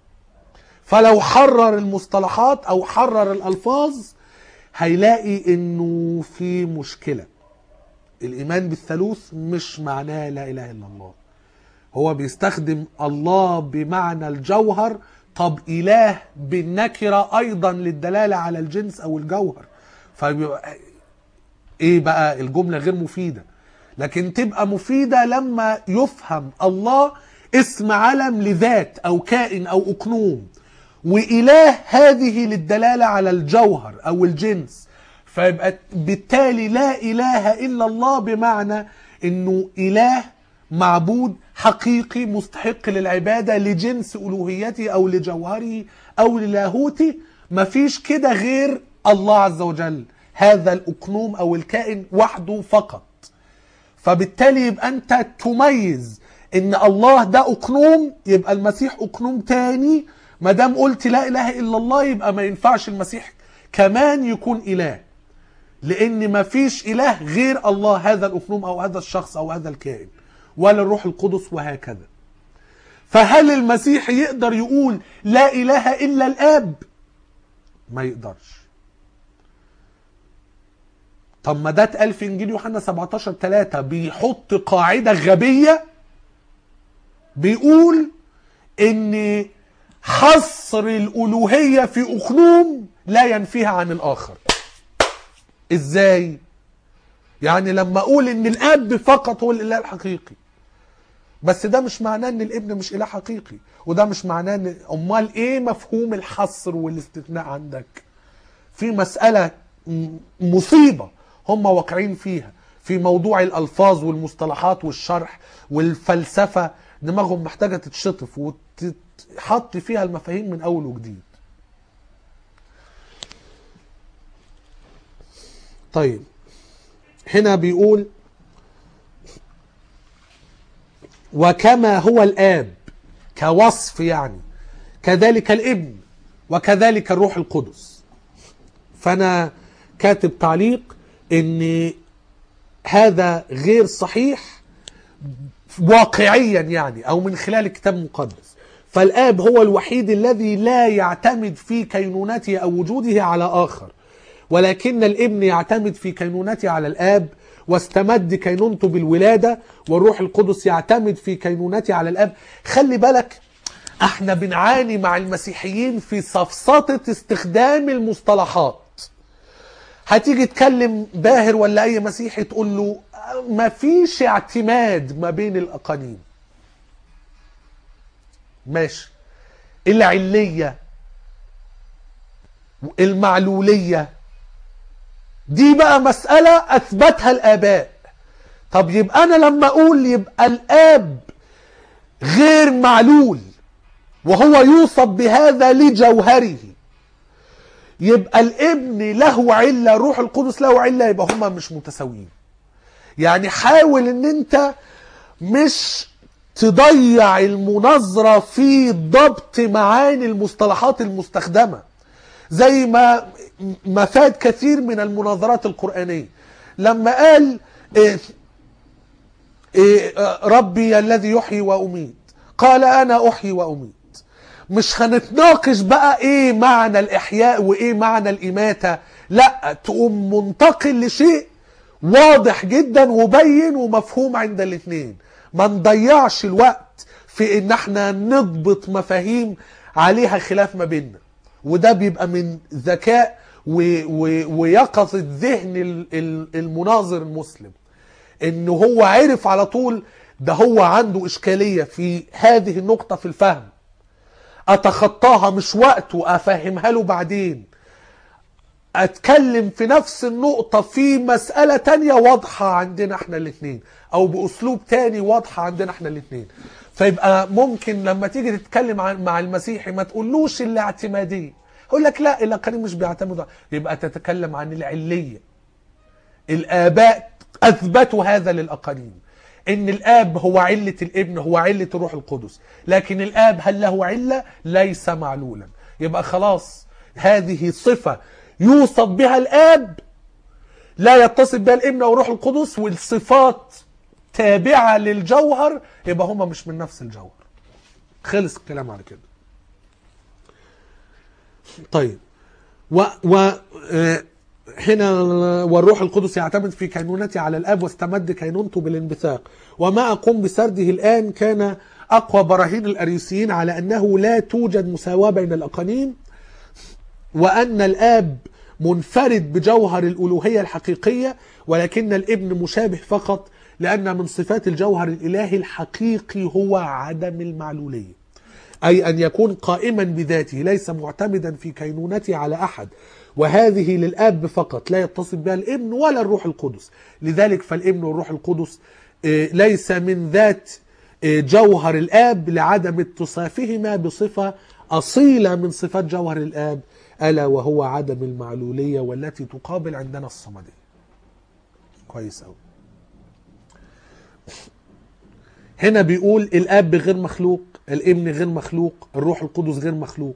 فلو حرر المصطلحات او حرر الالفاظ هيلاقي انه في مشكلة. الايمان بالثالوث مش معناه لا اله الا الله. هو بيستخدم الله بمعنى الجوهر. طب اله بالنكرة ايضا للدلالة على الجنس او الجوهر، فبيبقى ايه بقى؟ الجملة غير مفيدة. لكن تبقى مفيدة لما يفهم الله اسم علم لذات او كائن او اقنوم، وإله هذه للدلالة على الجوهر أو الجنس. فيبقى بالتالي لا إله إلا الله بمعنى أنه إله معبود حقيقي مستحق للعبادة لجنس ألوهيته أو لجوهره أو للاهوته. مفيش كده غير الله عز وجل، هذا الأقنوم أو الكائن وحده فقط. فبالتالي يبقى أنت تميز أن الله ده أقنوم، يبقى المسيح أقنوم تاني. ما دام قلت لا اله الا الله يبقى ما ينفعش المسيح كمان يكون اله، لان ما فيش اله غير الله، هذا الاقنوم او هذا الشخص او هذا الكائن، ولا الروح القدس وهكذا. فهل المسيح يقدر يقول لا اله الا الاب؟ ما يقدرش. طب ما ده اتقال في انجيل يوحنا 17:3 بيحط قاعدة غبية، بيقول ان حصر الألوهية في أقنوم لا ينفيها عن الآخر. إزاي؟ يعني لما أقول إن الأب فقط هو الإله الحقيقي، بس ده مش معناه إن الابن مش إله حقيقي، وده مش معناه إن أمال إيه مفهوم الحصر والاستثناء عندك؟ في مسألة مصيبة هم واقعين فيها في موضوع الألفاظ والمصطلحات والشرح والفلسفة. دماغهم محتاجة تتشطف وتحط فيها المفاهيم من أول وجديد. طيب هنا بيقول وكما هو الآب كوصف، يعني كذلك الابن وكذلك الروح القدس. فأنا كاتب تعليق إن هذا غير صحيح واقعيا يعني، او من خلال الكتاب المقدس. فالآب هو الوحيد الذي لا يعتمد في كينونته او وجوده على اخر، ولكن الابن يعتمد في كينونته على الآب واستمد كينونته بالولادة، والروح القدس يعتمد في كينونته على الآب. خلي بالك احنا بنعاني مع المسيحيين في سفسطة استخدام المصطلحات. هتيجي تكلم باهر ولا اي مسيحي تقول له ما فيش اعتماد ما بين الاقانيم. ماشي، العلية المعلولية دي بقى مسألة اثبتها الاباء. طب يبقى انا لما اقول يبقى الاب غير معلول وهو يوصف بهذا لجوهره، يبقى الابن له علة، روح القدس له علة، يبقى هما مش متساويين. يعني حاول ان انت مش تضيع المناظرة في ضبط معاني المصطلحات المستخدمة، زي ما فات كثير من المناظرات القرآنية لما قال ربي الذي يحيي وأميت، قال أنا أحيي وأميت. مش هنتناقش بقى ايه معنى الإحياء وايه معنى الإماتة، لا، تقوم منتقل لشيء واضح جدا وبين ومفهوم عند الاثنين. ما نضيعش الوقت في ان احنا نضبط مفاهيم عليها خلاف ما بيننا، وده بيبقى من ذكاء ويقظة ذهن المناظر المسلم، انه هو عرف على طول ده هو عنده اشكالية في هذه النقطة في الفهم، اتخطاها، مش وقته افهمها له بعدين، اتكلم في نفس النقطة في مسألة تانية واضحة عندنا احنا الاثنين، او باسلوب تاني واضحة عندنا احنا الاثنين. فيبقى ممكن لما تيجي تتكلم مع المسيحي ما تقولوش الاعتمادية، يقول لك لا الاقانيم مش بيعتمدوا، يبقى تتكلم عن العلية. الاباء اثبتوا هذا للاقانيم، ان الاب هو علة الابن، هو علة الروح القدس، لكن الاب هل له علة؟ ليس معلولا. يبقى خلاص هذه صفة يوصف بها الاب لا يتصف بها الابن او الروح القدس، والصفات تابعة للجوهر، يبقى هما مش من نفس الجوهر. خلص الكلام على كده. طيب هنا والروح القدس يعتمد في كينونته على الاب واستمد كينونته بالانبثاق. وما اقوم بسرده الان كان اقوى براهين الاريوسيين على انه لا توجد مساواة بين الاقانيم، وان الاب منفرد بجوهر الالوهية الحقيقية، ولكن الابن مشابه فقط، لان من صفات الجوهر الالهي الحقيقي هو عدم المعلولية، أي أن يكون قائما بذاته ليس معتمدا في كينونته على أحد، وهذه للآب فقط لا يتصف بها الابن ولا الروح القدس. لذلك فالابن والروح القدس ليس من ذات جوهر الآب لعدم اتصافهما بصفة أصيلة من صفات جوهر الآب، ألا وهو عدم المعلولية، والتي تقابل عندنا الصمدية. كويس أوي. هنا بيقول الآب غير مخلوق، الابن غير مخلوق، الروح القدس غير مخلوق.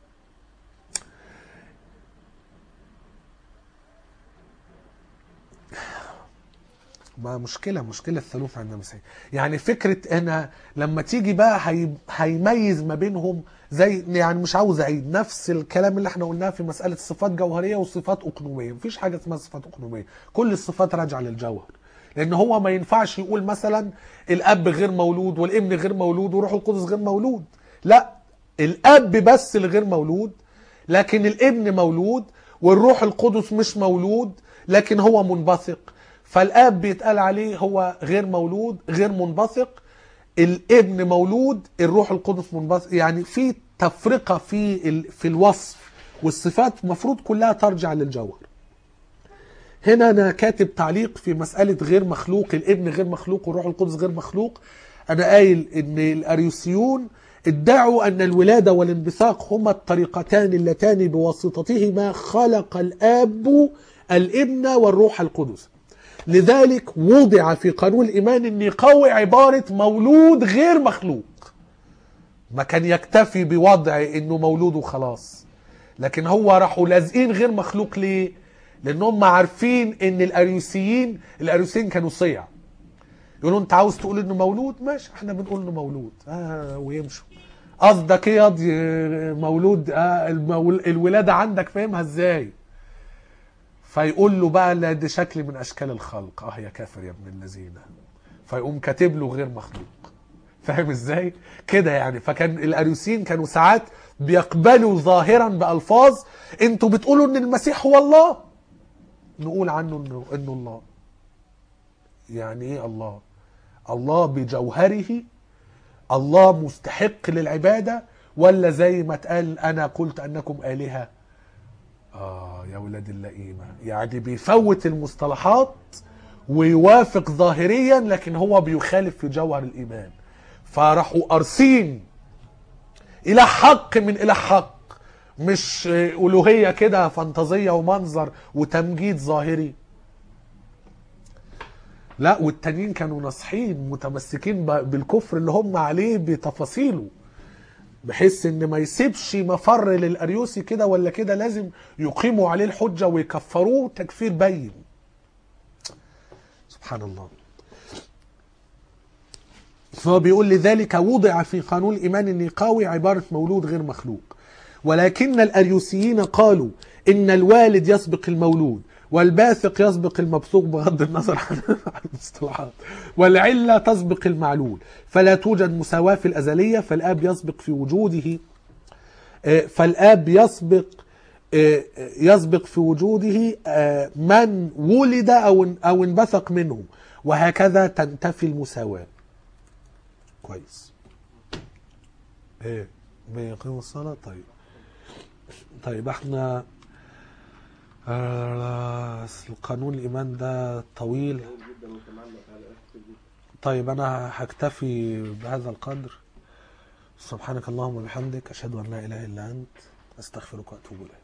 ما مشكلة الثالوث عند المسيحيين. يعني فكرة أنا لما تيجي بقى هيميز ما بينهم، زي يعني مش عاوز أعيد نفس الكلام اللي احنا قلناه في مسألة صفات جوهرية وصفات أقنومية. مفيش حاجة اسمها صفات أقنومية، كل الصفات راجعة للجوهر. لأن هو ما ينفعش يقول مثلا الأب غير مولود والابن غير مولود والروح القدس غير مولود. لا، الأب بس اللي غير مولود، لكن الابن مولود، والروح القدس مش مولود لكن هو منبثق. فالآب بيتقال عليه هو غير مولود غير منبثق، الابن مولود، الروح القدس منبثق. يعني في تفرقة في الوصف، والصفات مفروض كلها ترجع للجوهر. هنا أنا كاتب تعليق في مسألة غير مخلوق، الابن غير مخلوق والروح القدس غير مخلوق. أنا قايل إن الأريوسيون ادعوا أن الولادة والانبثاق هما الطريقتان اللتان بواسطتهما خلق الآب الابن والروح القدس. لذلك وضع في قانون الإيمان أن يقوي عبارة مولود غير مخلوق. ما كان يكتفي بوضع أنه مولود وخلاص، لكن هو راحوا لازقين غير مخلوق. ليه؟ لأنهم عارفين أن الأريوسيين كانوا صيع، يقولوا انت عاوز تقول انه مولود، ماشي احنا بنقول انه مولود ويمشوا. قصدك ايه ياضي مولود؟ الولاده عندك فاهمها ازاي؟ فيقول له بقى لا دي شكل من اشكال الخلق، يا كافر يا ابن الذين، فيقوم كاتب له غير مخلوق. فاهم ازاي كده يعني؟ فكان الاريوسيين كانوا ساعات بيقبلوا ظاهرا بالفاظ انتوا بتقولوا ان المسيح هو الله، نقول عنه انه الله. يعني ايه الله؟ الله بجوهره، الله مستحق للعبادة، ولا زي ما اتقال انا قلت انكم آلهة؟ يا ولاد اللئيمة، يعني بيفوت المصطلحات ويوافق ظاهريا لكن هو بيخالف في جوهر الإيمان. فراحوا قارصين إله حق من إله حق، مش ألوهية كده فانتازية ومنظر وتمجيد ظاهري. لا، والتانيين كانوا ناصحين متمسكين بالكفر اللي هم عليه بتفاصيله، بحيث ان ما يسيبش مفر للأريوسي كده ولا كده، لازم يقيموا عليه الحجة ويكفروه تكفير بين. سبحان الله. فهو بيقول لذلك وضع في قانون الإيمان النقاوي عبارة مولود غير مخلوق، ولكن الأريوسيين قالوا إن الوالد يسبق المولود والباثق يسبق المبثوق بغض النظر عن المصطلحات، والعلة تسبق المعلول، فلا توجد مساواة في الأزلية، فالآب يسبق في وجوده يسبق في وجوده من ولد أو انبثق منه، وهكذا تنتفي المساواة. كويس. ايه بيقيم الصلاة؟ طيب احنا القانون الإيمان ده طويل. طيب أنا هكتفي بهذا القدر. سبحانك اللهم وبحمدك، أشهد أن لا إله إلا أنت، أستغفرك وأتوب إليك.